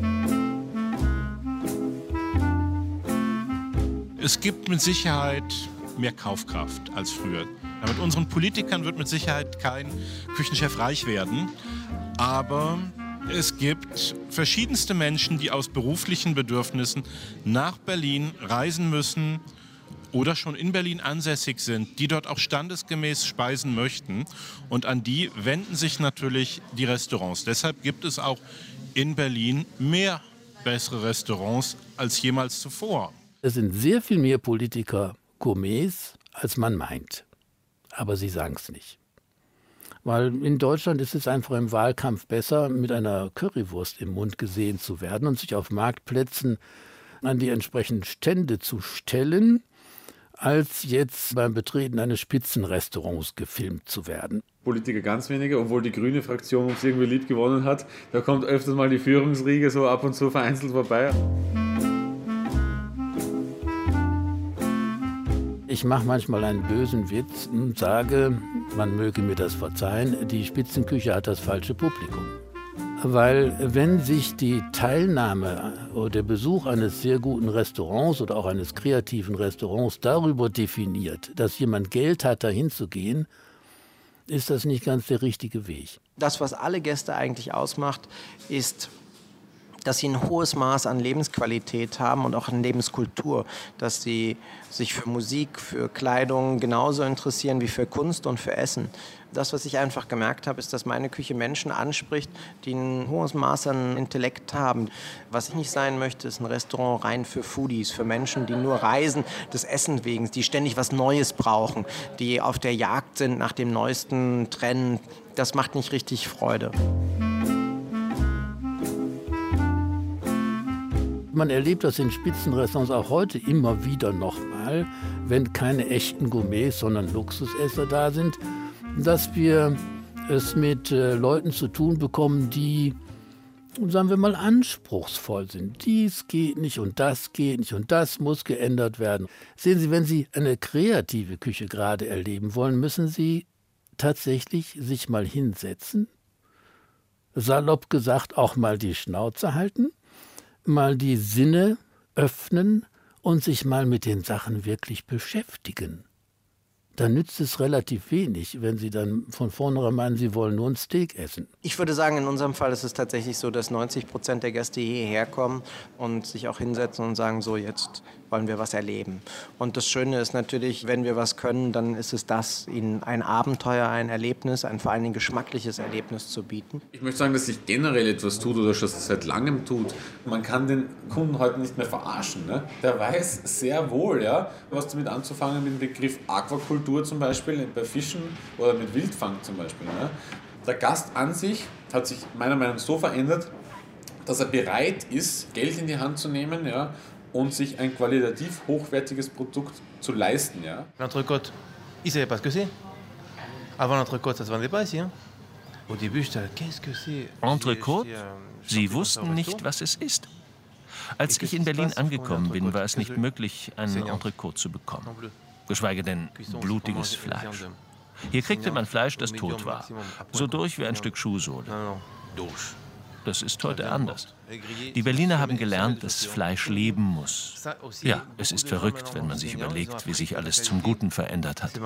S10: Es gibt mit Sicherheit mehr Kaufkraft als früher. Mit unseren Politikern wird mit Sicherheit kein Küchenchef reich werden, aber es gibt verschiedenste Menschen, die aus beruflichen Bedürfnissen nach Berlin reisen müssen oder schon in Berlin ansässig sind, die dort auch standesgemäß speisen möchten. Und an die wenden sich natürlich die Restaurants. Deshalb gibt es auch in Berlin mehr bessere Restaurants als jemals zuvor.
S2: Es sind sehr viel mehr Politiker Gourmets, als man meint. Aber sie sagen es nicht. Weil in Deutschland ist es einfach im Wahlkampf besser, mit einer Currywurst im Mund gesehen zu werden und sich auf Marktplätzen an die entsprechenden Stände zu stellen, als jetzt beim Betreten eines Spitzenrestaurants gefilmt zu werden.
S7: Politiker ganz wenige, obwohl die grüne Fraktion uns irgendwie lieb gewonnen hat. Da kommt öfters mal die Führungsriege so ab und zu vereinzelt vorbei.
S2: Ich mache manchmal einen bösen Witz und sage, man möge mir das verzeihen, die Spitzenküche hat das falsche Publikum. Weil wenn sich die Teilnahme oder der Besuch eines sehr guten Restaurants oder auch eines kreativen Restaurants darüber definiert, dass jemand Geld hat, dahin zu gehen, ist das nicht ganz der richtige Weg.
S8: Das, was alle Gäste eigentlich ausmacht, ist, dass sie ein hohes Maß an Lebensqualität haben und auch an Lebenskultur, dass sie sich für Musik, für Kleidung genauso interessieren wie für Kunst und für Essen. Das, was ich einfach gemerkt habe, ist, dass meine Küche Menschen anspricht, die ein hohes Maß an Intellekt haben. Was ich nicht sein möchte, ist ein Restaurant rein für Foodies, für Menschen, die nur reisen des Essens wegen, die ständig was Neues brauchen, die auf der Jagd sind nach dem neuesten Trend. Das macht nicht richtig Freude.
S2: Man erlebt das in Spitzenrestaurants auch heute immer wieder nochmal, wenn keine echten Gourmets, sondern Luxusesser da sind, dass wir es mit Leuten zu tun bekommen, die, sagen wir mal, anspruchsvoll sind. Dies geht nicht und das geht nicht und das muss geändert werden. Sehen Sie, wenn Sie eine kreative Küche gerade erleben wollen, müssen Sie tatsächlich sich mal hinsetzen, salopp gesagt auch mal die Schnauze halten, mal die Sinne öffnen und sich mal mit den Sachen wirklich beschäftigen. Dann nützt es relativ wenig, wenn Sie dann von vornherein meinen, Sie wollen nur ein Steak essen.
S8: Ich würde sagen, in unserem Fall ist es tatsächlich so, dass 90% der Gäste hierher kommen und sich auch hinsetzen und sagen, so jetzt wollen wir was erleben. Und das Schöne ist natürlich, wenn wir was können, dann ist es das, ihnen ein Abenteuer, ein Erlebnis, ein vor allen Dingen geschmackliches Erlebnis zu bieten.
S7: Ich möchte sagen, dass sich generell etwas tut oder schon seit langem tut. Man kann den Kunden heute nicht mehr verarschen. Ne? Der weiß sehr wohl, ja, was damit anzufangen mit dem Begriff Aquakultur zum Beispiel, bei Fischen oder mit Wildfang zum Beispiel. Ne? Der Gast an sich hat sich meiner Meinung nach so verändert, dass er bereit ist, Geld in die Hand zu nehmen, ja, und sich ein qualitativ hochwertiges Produkt zu leisten. Ja.
S13: L'entrecôte, ils savaient pas ce que c'est. Avant l'entrecôte, ça se vendait pas ici. Hein? Au début, j'étais, qu'est-ce que c'est?
S3: Entrecôte? Sie wussten nicht, was es ist. Als ich in Berlin angekommen bin, war es nicht möglich, einen Entrecôte zu bekommen. Geschweige denn blutiges Fleisch. Hier kriegte man Fleisch, das tot war. So durch wie ein Stück Schuhsohle. Das ist heute anders. Die Berliner haben gelernt, dass Fleisch leben muss. Ja, es ist verrückt, wenn man sich überlegt, wie sich alles zum Guten verändert hat.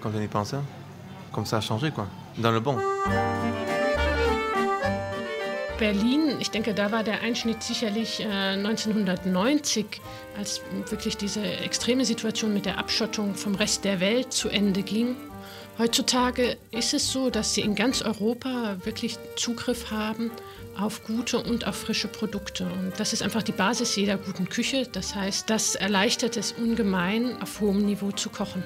S6: Berlin, ich denke, da war der Einschnitt sicherlich 1990, als wirklich diese extreme Situation mit der Abschottung vom Rest der Welt zu Ende ging. Heutzutage ist es so, dass sie in ganz Europa wirklich Zugriff haben auf gute und auf frische Produkte. Und das ist einfach die Basis jeder guten Küche. Das heißt, das erleichtert es ungemein, auf hohem Niveau zu kochen.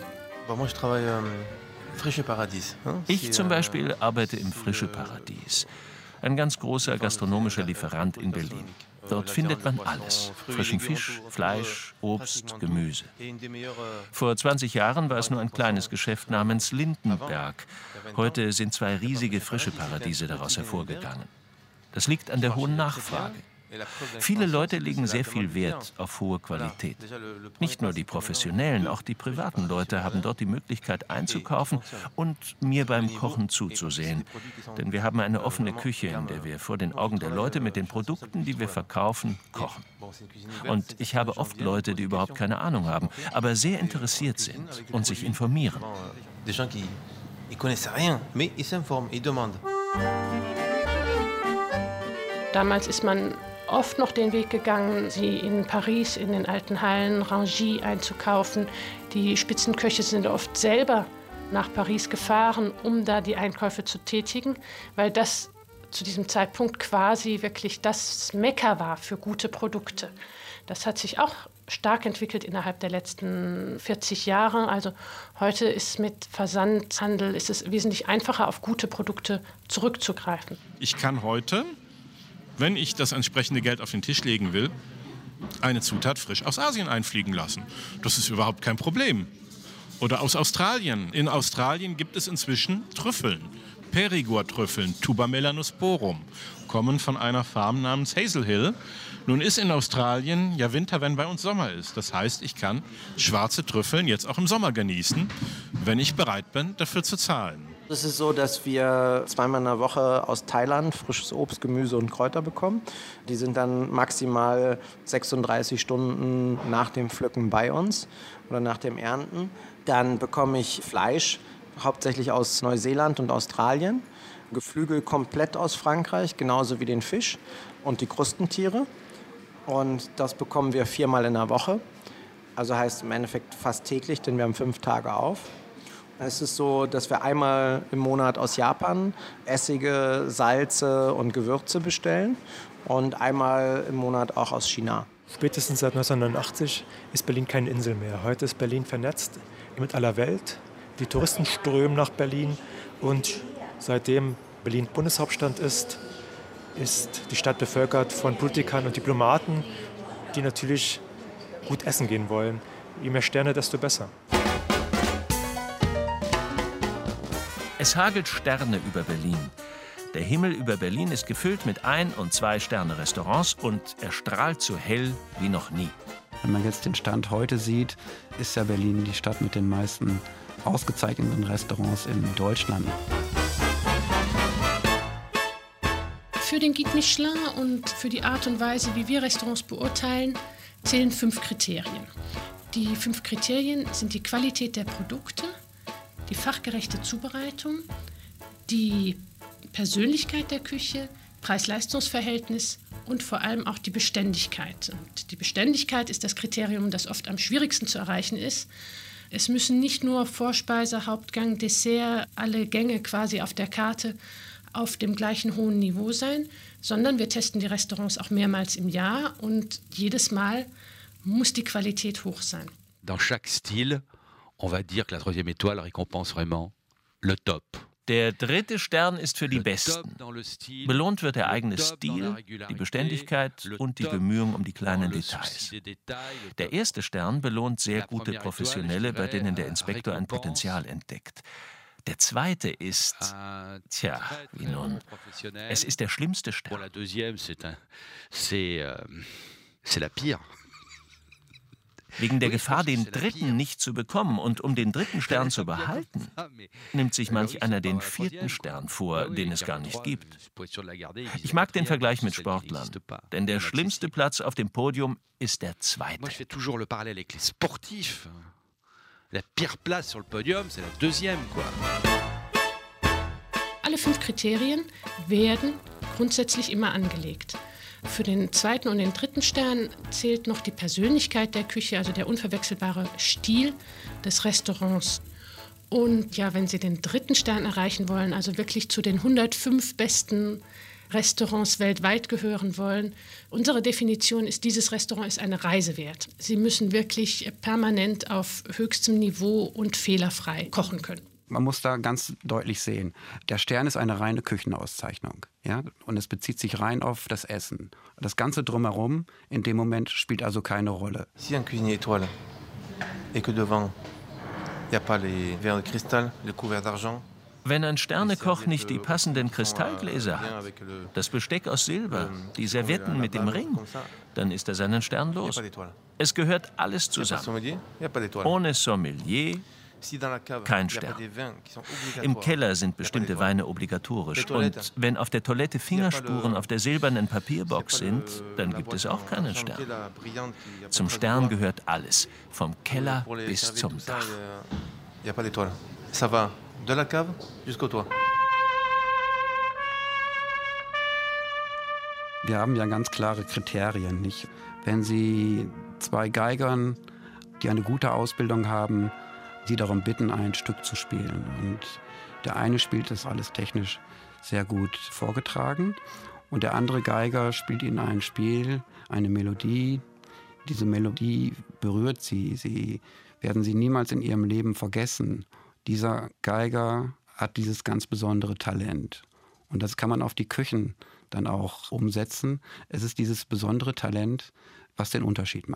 S3: Ich zum Beispiel arbeite im Frische Paradies. Ein ganz großer gastronomischer Lieferant in Berlin. Dort findet man alles. Frischen Fisch, Fleisch, Obst, Gemüse. Vor 20 Jahren war es nur ein kleines Geschäft namens Lindenberg. Heute sind 2 riesige Frische Paradiese daraus hervorgegangen. Das liegt an der hohen Nachfrage. Viele Leute legen sehr viel Wert auf hohe Qualität. Nicht nur die Professionellen, auch die privaten Leute haben dort die Möglichkeit einzukaufen und mir beim Kochen zuzusehen. Denn wir haben eine offene Küche, in der wir vor den Augen der Leute mit den Produkten, die wir verkaufen, kochen. Und ich habe oft Leute, die überhaupt keine Ahnung haben, aber sehr interessiert sind und sich informieren.
S6: Damals ist man oft noch den Weg gegangen, sie in Paris, in den alten Hallen Rangy einzukaufen. Die Spitzenköche sind oft selber nach Paris gefahren, um da die Einkäufe zu tätigen, weil das zu diesem Zeitpunkt quasi wirklich das Mekka war für gute Produkte. Das hat sich auch stark entwickelt innerhalb der letzten 40 Jahre. Also heute ist mit Versandhandel ist es wesentlich einfacher, auf gute Produkte zurückzugreifen.
S10: Ich kann heute, wenn ich das entsprechende Geld auf den Tisch legen will, eine Zutat frisch aus Asien einfliegen lassen. Das ist überhaupt kein Problem. Oder aus Australien. In Australien gibt es inzwischen Trüffeln. Perigord-Trüffeln, Tuber melanosporum, kommen von einer Farm namens Hazel Hill. Nun ist in Australien ja Winter, wenn bei uns Sommer ist. Das heißt, ich kann schwarze Trüffeln jetzt auch im Sommer genießen, wenn ich bereit bin, dafür zu zahlen.
S8: Es ist so, dass wir zweimal in der Woche aus Thailand frisches Obst, Gemüse und Kräuter bekommen. Die sind dann maximal 36 Stunden nach dem Pflücken bei uns oder nach dem Ernten. Dann bekomme ich Fleisch, hauptsächlich aus Neuseeland und Australien. Geflügel komplett aus Frankreich, genauso wie den Fisch und die Krustentiere. Und das bekommen wir 4-mal in der Woche. Also heißt im Endeffekt fast täglich, denn wir haben 5 Tage auf. Es ist so, dass wir einmal im Monat aus Japan Essige, Salze und Gewürze bestellen und einmal im Monat auch aus China.
S12: Spätestens seit 1989 ist Berlin keine Insel mehr. Heute ist Berlin vernetzt mit aller Welt. Die Touristen strömen nach Berlin und seitdem Berlin Bundeshauptstadt ist die Stadt bevölkert von Politikern und Diplomaten, die natürlich gut essen gehen wollen. Je mehr Sterne, desto besser.
S3: Es hagelt Sterne über Berlin. Der Himmel über Berlin ist gefüllt mit 1- und 2-Sterne-Restaurants und er strahlt so hell wie noch nie.
S5: Wenn man jetzt den Stand heute sieht, ist ja Berlin die Stadt mit den meisten ausgezeichneten Restaurants in Deutschland.
S6: Für den Guide Michelin und für die Art und Weise, wie wir Restaurants beurteilen, zählen 5 Kriterien. Die 5 Kriterien sind die Qualität der Produkte, die fachgerechte Zubereitung, die Persönlichkeit der Küche, Preis-Leistungs-Verhältnis und vor allem auch die Beständigkeit. Und die Beständigkeit ist das Kriterium, das oft am schwierigsten zu erreichen ist. Es müssen nicht nur Vorspeise, Hauptgang, Dessert, alle Gänge quasi auf der Karte auf dem gleichen hohen Niveau sein, sondern wir testen die Restaurants auch mehrmals im Jahr und jedes Mal muss die Qualität hoch sein.
S9: Dans chaque style, on va dire que la 3e étoile récompense vraiment le top.
S3: Der 3. Stern ist für die Besten. Belohnt wird der eigene Stil, die Beständigkeit und die Bemühung um die kleinen Details. Der 1. Stern belohnt sehr gute Professionelle, bei denen der Inspektor ein Potenzial entdeckt. Der 2. ist, wie nun, es ist der schlimmste Stern.
S9: C'est la pire.
S3: Wegen der Gefahr, den 3. nicht zu bekommen und um den 3. Stern zu behalten, nimmt sich manch einer den 4. Stern vor, den es gar nicht gibt. Ich mag den Vergleich mit Sportlern, denn der schlimmste Platz auf dem Podium ist der 2.
S9: Moi, je fais toujours le parallèle avec les sportifs. La pire place sur le podium, c'est la 2e, quoi.
S6: Alle 5 Kriterien werden grundsätzlich immer angelegt. Für den 2. und den 3. Stern zählt noch die Persönlichkeit der Küche, also der unverwechselbare Stil des Restaurants. Und ja, wenn Sie den 3. Stern erreichen wollen, also wirklich zu den 105 besten Restaurants weltweit gehören wollen, unsere Definition ist, dieses Restaurant ist eine Reise wert. Sie müssen wirklich permanent auf höchstem Niveau und fehlerfrei kochen können.
S5: Man muss da ganz deutlich sehen, der Stern ist eine reine Küchenauszeichnung. Ja? Und es bezieht sich rein auf das Essen. Das Ganze drumherum in dem Moment spielt also keine Rolle.
S13: Si un cuisinier étoile et que devant il n'y a pas les verres de cristal, les couverts d'argent.
S3: Wenn ein Sternekoch nicht die passenden Kristallgläser hat, das Besteck aus Silber, die Servietten mit dem Ring, dann ist er seinen Stern los. Es gehört alles zusammen. Ohne Sommelier kein Stern. Im Keller sind bestimmte Weine obligatorisch. Und wenn auf der Toilette Fingerspuren auf der silbernen Papierbox sind, dann gibt es auch keinen Stern. Zum Stern gehört alles, vom Keller bis zum Dach.
S13: De la cave jusqu'au toit.
S5: Wir haben ja ganz klare Kriterien, nicht? Wenn Sie 2 Geigern, die eine gute Ausbildung haben, Sie darum bitten, ein Stück zu spielen. Und der eine spielt das alles technisch sehr gut vorgetragen und der andere Geiger spielt Ihnen ein Spiel, eine Melodie. Diese Melodie berührt Sie. Sie werden sie niemals in Ihrem Leben vergessen. Dieser Geiger hat dieses ganz besondere Talent. Und das kann man auf die Küchen dann auch umsetzen. Es ist dieses besondere Talent, was den Unterschied macht.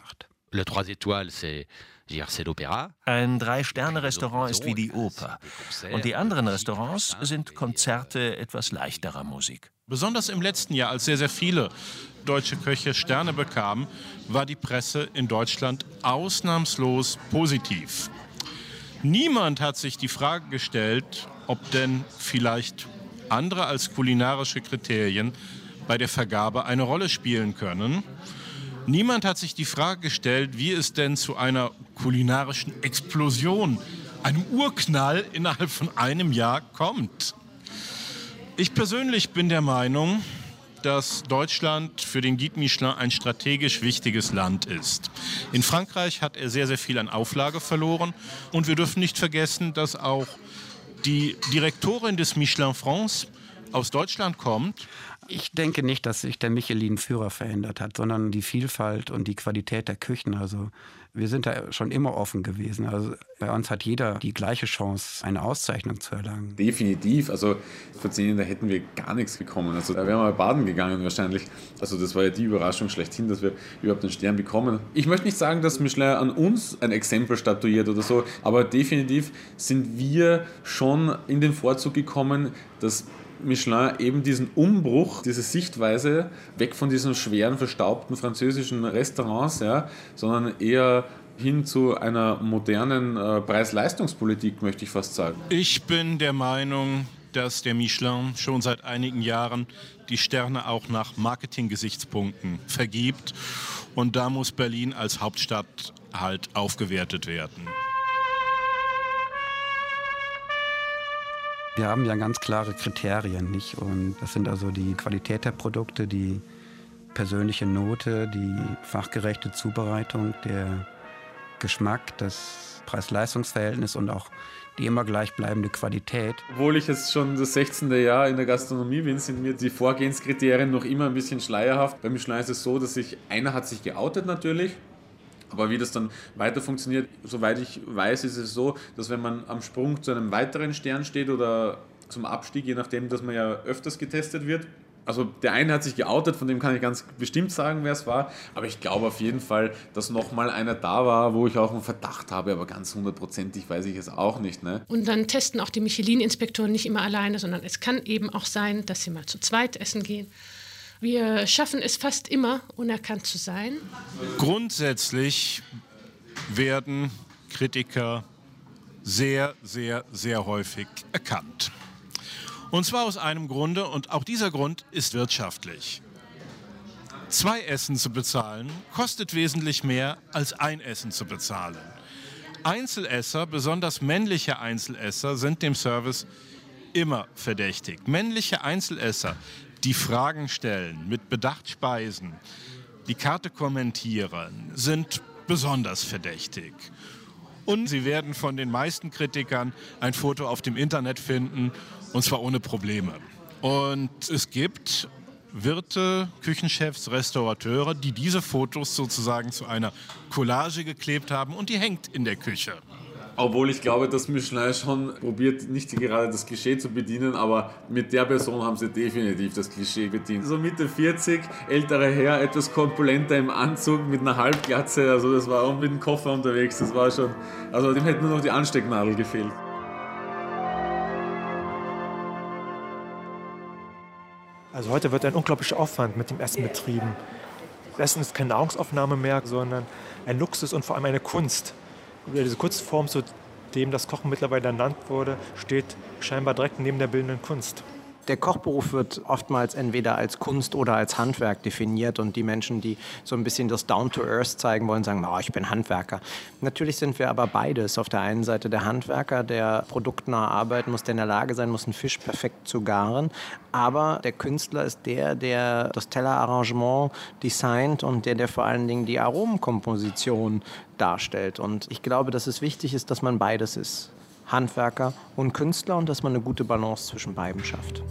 S9: Le 3 étoiles, c'est l'opéra.
S3: Ein 3-Sterne-Restaurant ist wie die Oper. Und die anderen Restaurants sind Konzerte etwas leichterer Musik.
S10: Besonders im letzten Jahr, als sehr, sehr viele deutsche Köche Sterne bekamen, war die Presse in Deutschland ausnahmslos positiv. Niemand hat sich die Frage gestellt, ob denn vielleicht andere als kulinarische Kriterien bei der Vergabe eine Rolle spielen können. Niemand hat sich die Frage gestellt, wie es denn zu einer kulinarischen Explosion, einem Urknall innerhalb von einem Jahr kommt. Ich persönlich bin der Meinung, dass Deutschland für den Guide Michelin ein strategisch wichtiges Land ist. In Frankreich hat er sehr, sehr viel an Auflage verloren. Und wir dürfen nicht vergessen, dass auch die Direktorin des Michelin France aus Deutschland kommt.
S5: Ich denke nicht, dass sich der Michelin-Führer verändert hat, sondern die Vielfalt und die Qualität der Küchen. Also wir sind da schon immer offen gewesen. Also bei uns hat jeder die gleiche Chance, eine Auszeichnung zu erlangen.
S7: Definitiv. Also vor 10 Jahren, da hätten wir gar nichts bekommen. Also da wären wir baden gegangen wahrscheinlich. Also das war ja die Überraschung schlechthin, dass wir überhaupt den Stern bekommen. Ich möchte nicht sagen, dass Michelin an uns ein Exempel statuiert oder so, aber definitiv sind wir schon in den Vorzug gekommen, dass Michelin eben diesen Umbruch, diese Sichtweise weg von diesen schweren, verstaubten französischen Restaurants, ja, sondern eher hin zu einer modernen Preis-Leistungspolitik, möchte ich fast sagen.
S10: Ich bin der Meinung, dass der Michelin schon seit einigen Jahren die Sterne auch nach Marketing-Gesichtspunkten vergibt. Und da muss Berlin als Hauptstadt halt aufgewertet werden.
S5: Wir haben ja ganz klare Kriterien, nicht? Und das sind also die Qualität der Produkte, die persönliche Note, die fachgerechte Zubereitung, der Geschmack, das Preis-Leistungs-Verhältnis und auch die immer gleichbleibende Qualität.
S7: Obwohl ich jetzt schon das 16. Jahr in der Gastronomie bin, sind mir die Vorgehenskriterien noch immer ein bisschen schleierhaft. Bei Michelin ist es so, dass einer hat sich geoutet natürlich. Aber wie das dann weiter funktioniert, soweit ich weiß, ist es so, dass wenn man am Sprung zu einem weiteren Stern steht oder zum Abstieg, je nachdem, dass man ja öfters getestet wird. Also der eine hat sich geoutet, von dem kann ich ganz bestimmt sagen, wer es war. Aber ich glaube auf jeden Fall, dass nochmal einer da war, wo ich auch einen Verdacht habe, aber ganz 100%ig weiß ich es auch nicht. Ne?
S6: Und dann testen auch die Michelin-Inspektoren nicht immer alleine, sondern es kann eben auch sein, dass sie mal zu zweit essen gehen. Wir schaffen es fast immer, unerkannt zu sein.
S10: Grundsätzlich werden Kritiker sehr, sehr, sehr häufig erkannt. Und zwar aus einem Grunde, und auch dieser Grund ist wirtschaftlich. 2 Essen zu bezahlen, kostet wesentlich mehr, als ein Essen zu bezahlen. Einzelesser, besonders männliche Einzelesser, sind dem Service immer verdächtig. Männliche Einzelesser, die Fragen stellen, mit Bedacht speisen, die Karte kommentieren, sind besonders verdächtig. Und sie werden von den meisten Kritikern ein Foto auf dem Internet finden, und zwar ohne Probleme. Und es gibt Wirte, Küchenchefs, Restaurateure, die diese Fotos sozusagen zu einer Collage geklebt haben und die hängt in der Küche.
S7: Obwohl ich glaube, dass Michelin schon probiert, nicht gerade das Klischee zu bedienen, aber mit der Person haben sie definitiv das Klischee bedient. So Mitte 40, älterer Herr, etwas korpulenter im Anzug mit einer Halbglatze, also das war auch mit dem Koffer unterwegs, das war schon, also dem hätte nur noch die Anstecknadel gefehlt.
S12: Also heute wird ein unglaublicher Aufwand mit dem Essen betrieben. Das Essen ist keine Nahrungsaufnahme mehr, sondern ein Luxus und vor allem eine Kunst. Diese Kunstform, zu dem das Kochen mittlerweile ernannt wurde, steht scheinbar direkt neben der bildenden Kunst.
S8: Der Kochberuf wird oftmals entweder als Kunst oder als Handwerk definiert und die Menschen, die so ein bisschen das Down-to-Earth zeigen wollen, sagen, oh, ich bin Handwerker. Natürlich sind wir aber beides. Auf der einen Seite der Handwerker, der produktnah arbeiten muss, der in der Lage sein muss, einen Fisch perfekt zu garen. Aber der Künstler ist der das Tellerarrangement designt und der vor allen Dingen die Aromenkomposition darstellt. Und ich glaube, dass es wichtig ist, dass man beides ist. Handwerker und Künstler und dass man eine gute Balance zwischen beiden schafft.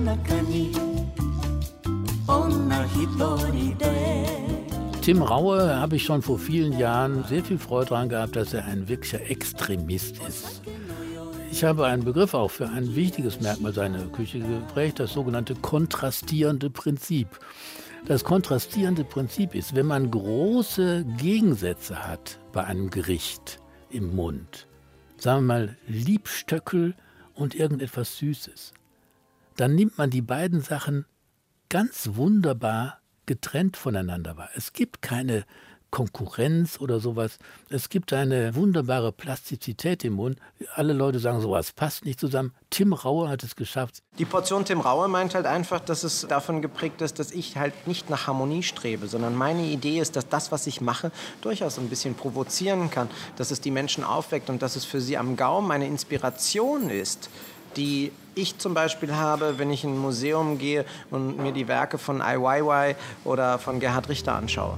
S2: Tim Raue habe ich schon vor vielen Jahren sehr viel Freude daran gehabt, dass er ein wirklicher Extremist ist. Ich habe einen Begriff auch für ein wichtiges Merkmal seiner Küche geprägt, das sogenannte kontrastierende Prinzip. Das kontrastierende Prinzip ist, wenn man große Gegensätze hat bei einem Gericht im Mund, sagen wir mal Liebstöckel und irgendetwas Süßes, dann nimmt man die beiden Sachen ganz wunderbar getrennt voneinander wahr. Es gibt keine Konkurrenz oder sowas. Es gibt eine wunderbare Plastizität im Mund. Alle Leute sagen, sowas passt nicht zusammen. Tim Raue hat es geschafft.
S8: Die Portion Tim Raue meint halt einfach, dass es davon geprägt ist, dass ich halt nicht nach Harmonie strebe, sondern meine Idee ist, dass das, was ich mache, durchaus ein bisschen provozieren kann, dass es die Menschen aufweckt und dass es für sie am Gaumen eine Inspiration ist, die ich zum Beispiel habe, wenn ich in ein Museum gehe und mir die Werke von Ai Weiwei oder von Gerhard Richter anschaue.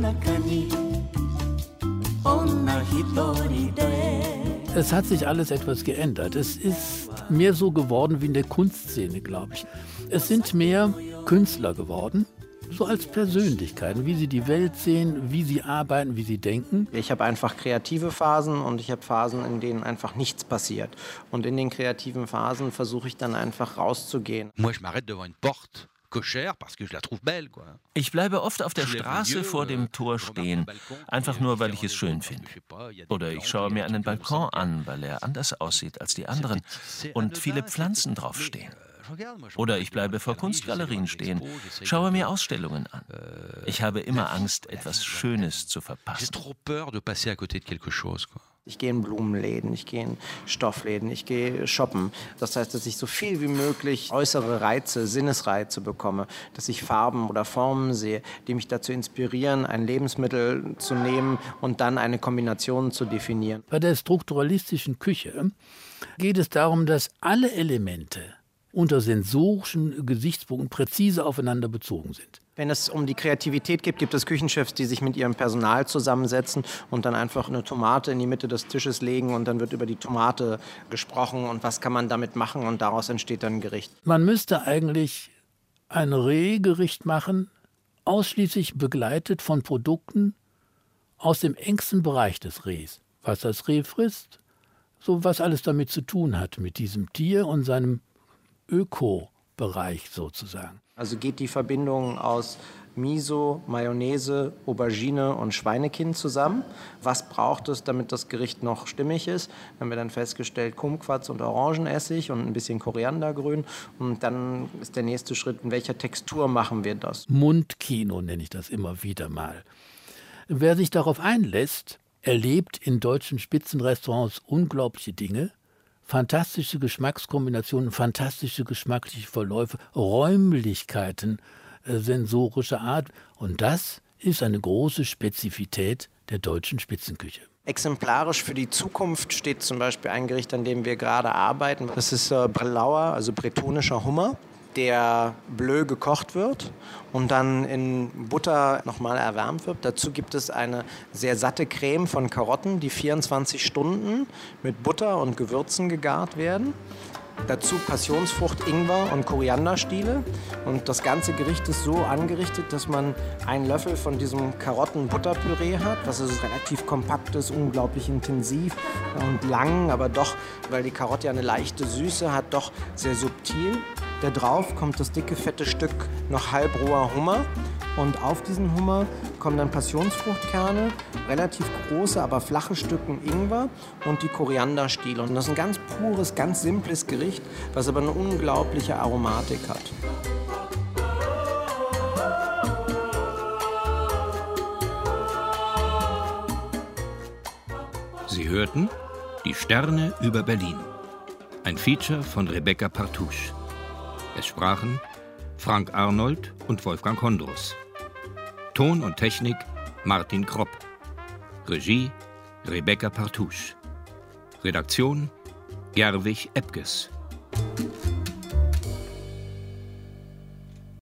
S2: Es hat sich alles etwas geändert. Es ist mehr so geworden wie in der Kunstszene, glaube ich. Es sind mehr Künstler geworden, so als Persönlichkeiten, wie sie die Welt sehen, wie sie arbeiten, wie sie denken.
S8: Ich habe einfach kreative Phasen und ich habe Phasen, in denen einfach nichts passiert. Und in den kreativen Phasen versuche ich dann einfach rauszugehen.
S3: Ich bleibe oft auf der Straße vor dem Tor stehen, einfach nur, weil ich es schön finde. Oder ich schaue mir einen Balkon an, weil er anders aussieht als die anderen und viele Pflanzen draufstehen. Oder ich bleibe vor Kunstgalerien stehen, schaue mir Ausstellungen an. Ich habe immer Angst, etwas Schönes zu verpassen.
S8: Ich gehe in Blumenläden, ich gehe in Stoffläden, ich gehe shoppen. Das heißt, dass ich so viel wie möglich äußere Reize, Sinnesreize bekomme, dass ich Farben oder Formen sehe, die mich dazu inspirieren, ein Lebensmittel zu nehmen und dann eine Kombination zu definieren.
S2: Bei der strukturalistischen Küche geht es darum, dass alle Elemente unter sensorischen Gesichtspunkten präzise aufeinander bezogen sind.
S8: Wenn es um die Kreativität geht, gibt es Küchenchefs, die sich mit ihrem Personal zusammensetzen und dann einfach eine Tomate in die Mitte des Tisches legen und dann wird über die Tomate gesprochen und was kann man damit machen und daraus entsteht dann ein Gericht.
S2: Man müsste eigentlich ein Rehgericht machen, ausschließlich begleitet von Produkten aus dem engsten Bereich des Rehs. Was das Reh frisst, so was alles damit zu tun hat, mit diesem Tier und seinem Öko-Bereich sozusagen.
S8: Also geht die Verbindung aus Miso, Mayonnaise, Aubergine und Schweinekinn zusammen. Was braucht es, damit das Gericht noch stimmig ist? Dann haben wir dann festgestellt, Kumquats und Orangenessig und ein bisschen Koriandergrün. Und dann ist der nächste Schritt, in welcher Textur machen wir das?
S2: Mundkino nenne ich das immer wieder mal. Wer sich darauf einlässt, erlebt in deutschen Spitzenrestaurants unglaubliche Dinge. Fantastische Geschmackskombinationen, fantastische geschmackliche Verläufe, Räumlichkeiten sensorischer Art. Und das ist eine große Spezifität der deutschen Spitzenküche.
S8: Exemplarisch für die Zukunft steht zum Beispiel ein Gericht, an dem wir gerade arbeiten. Das ist Brelauer, also bretonischer Hummer, der bleu gekocht wird und dann in Butter nochmal erwärmt wird. Dazu gibt es eine sehr satte Creme von Karotten, die 24 Stunden mit Butter und Gewürzen gegart werden. Dazu Passionsfrucht, Ingwer und Korianderstiele. Und das ganze Gericht ist so angerichtet, dass man einen Löffel von diesem Karotten-Butterpüree hat, was also relativ kompakt ist, unglaublich intensiv und lang, aber doch, weil die Karotte ja eine leichte Süße hat, doch sehr subtil. Da drauf kommt das dicke, fette Stück noch halbroher Hummer. Und auf diesen Hummer kommen dann Passionsfruchtkerne, relativ große, aber flache Stücken Ingwer und die Korianderstiele. Und das ist ein ganz pures, ganz simples Gericht, was aber eine unglaubliche Aromatik hat.
S1: Sie hörten Die Sterne über Berlin. Ein Feature von Rebecca Partouche. Es sprachen Frank Arnold und Wolfgang Hondrus. Ton und Technik Martin Kropp. Regie Rebecca Partouche. Redaktion Gerwig Epges.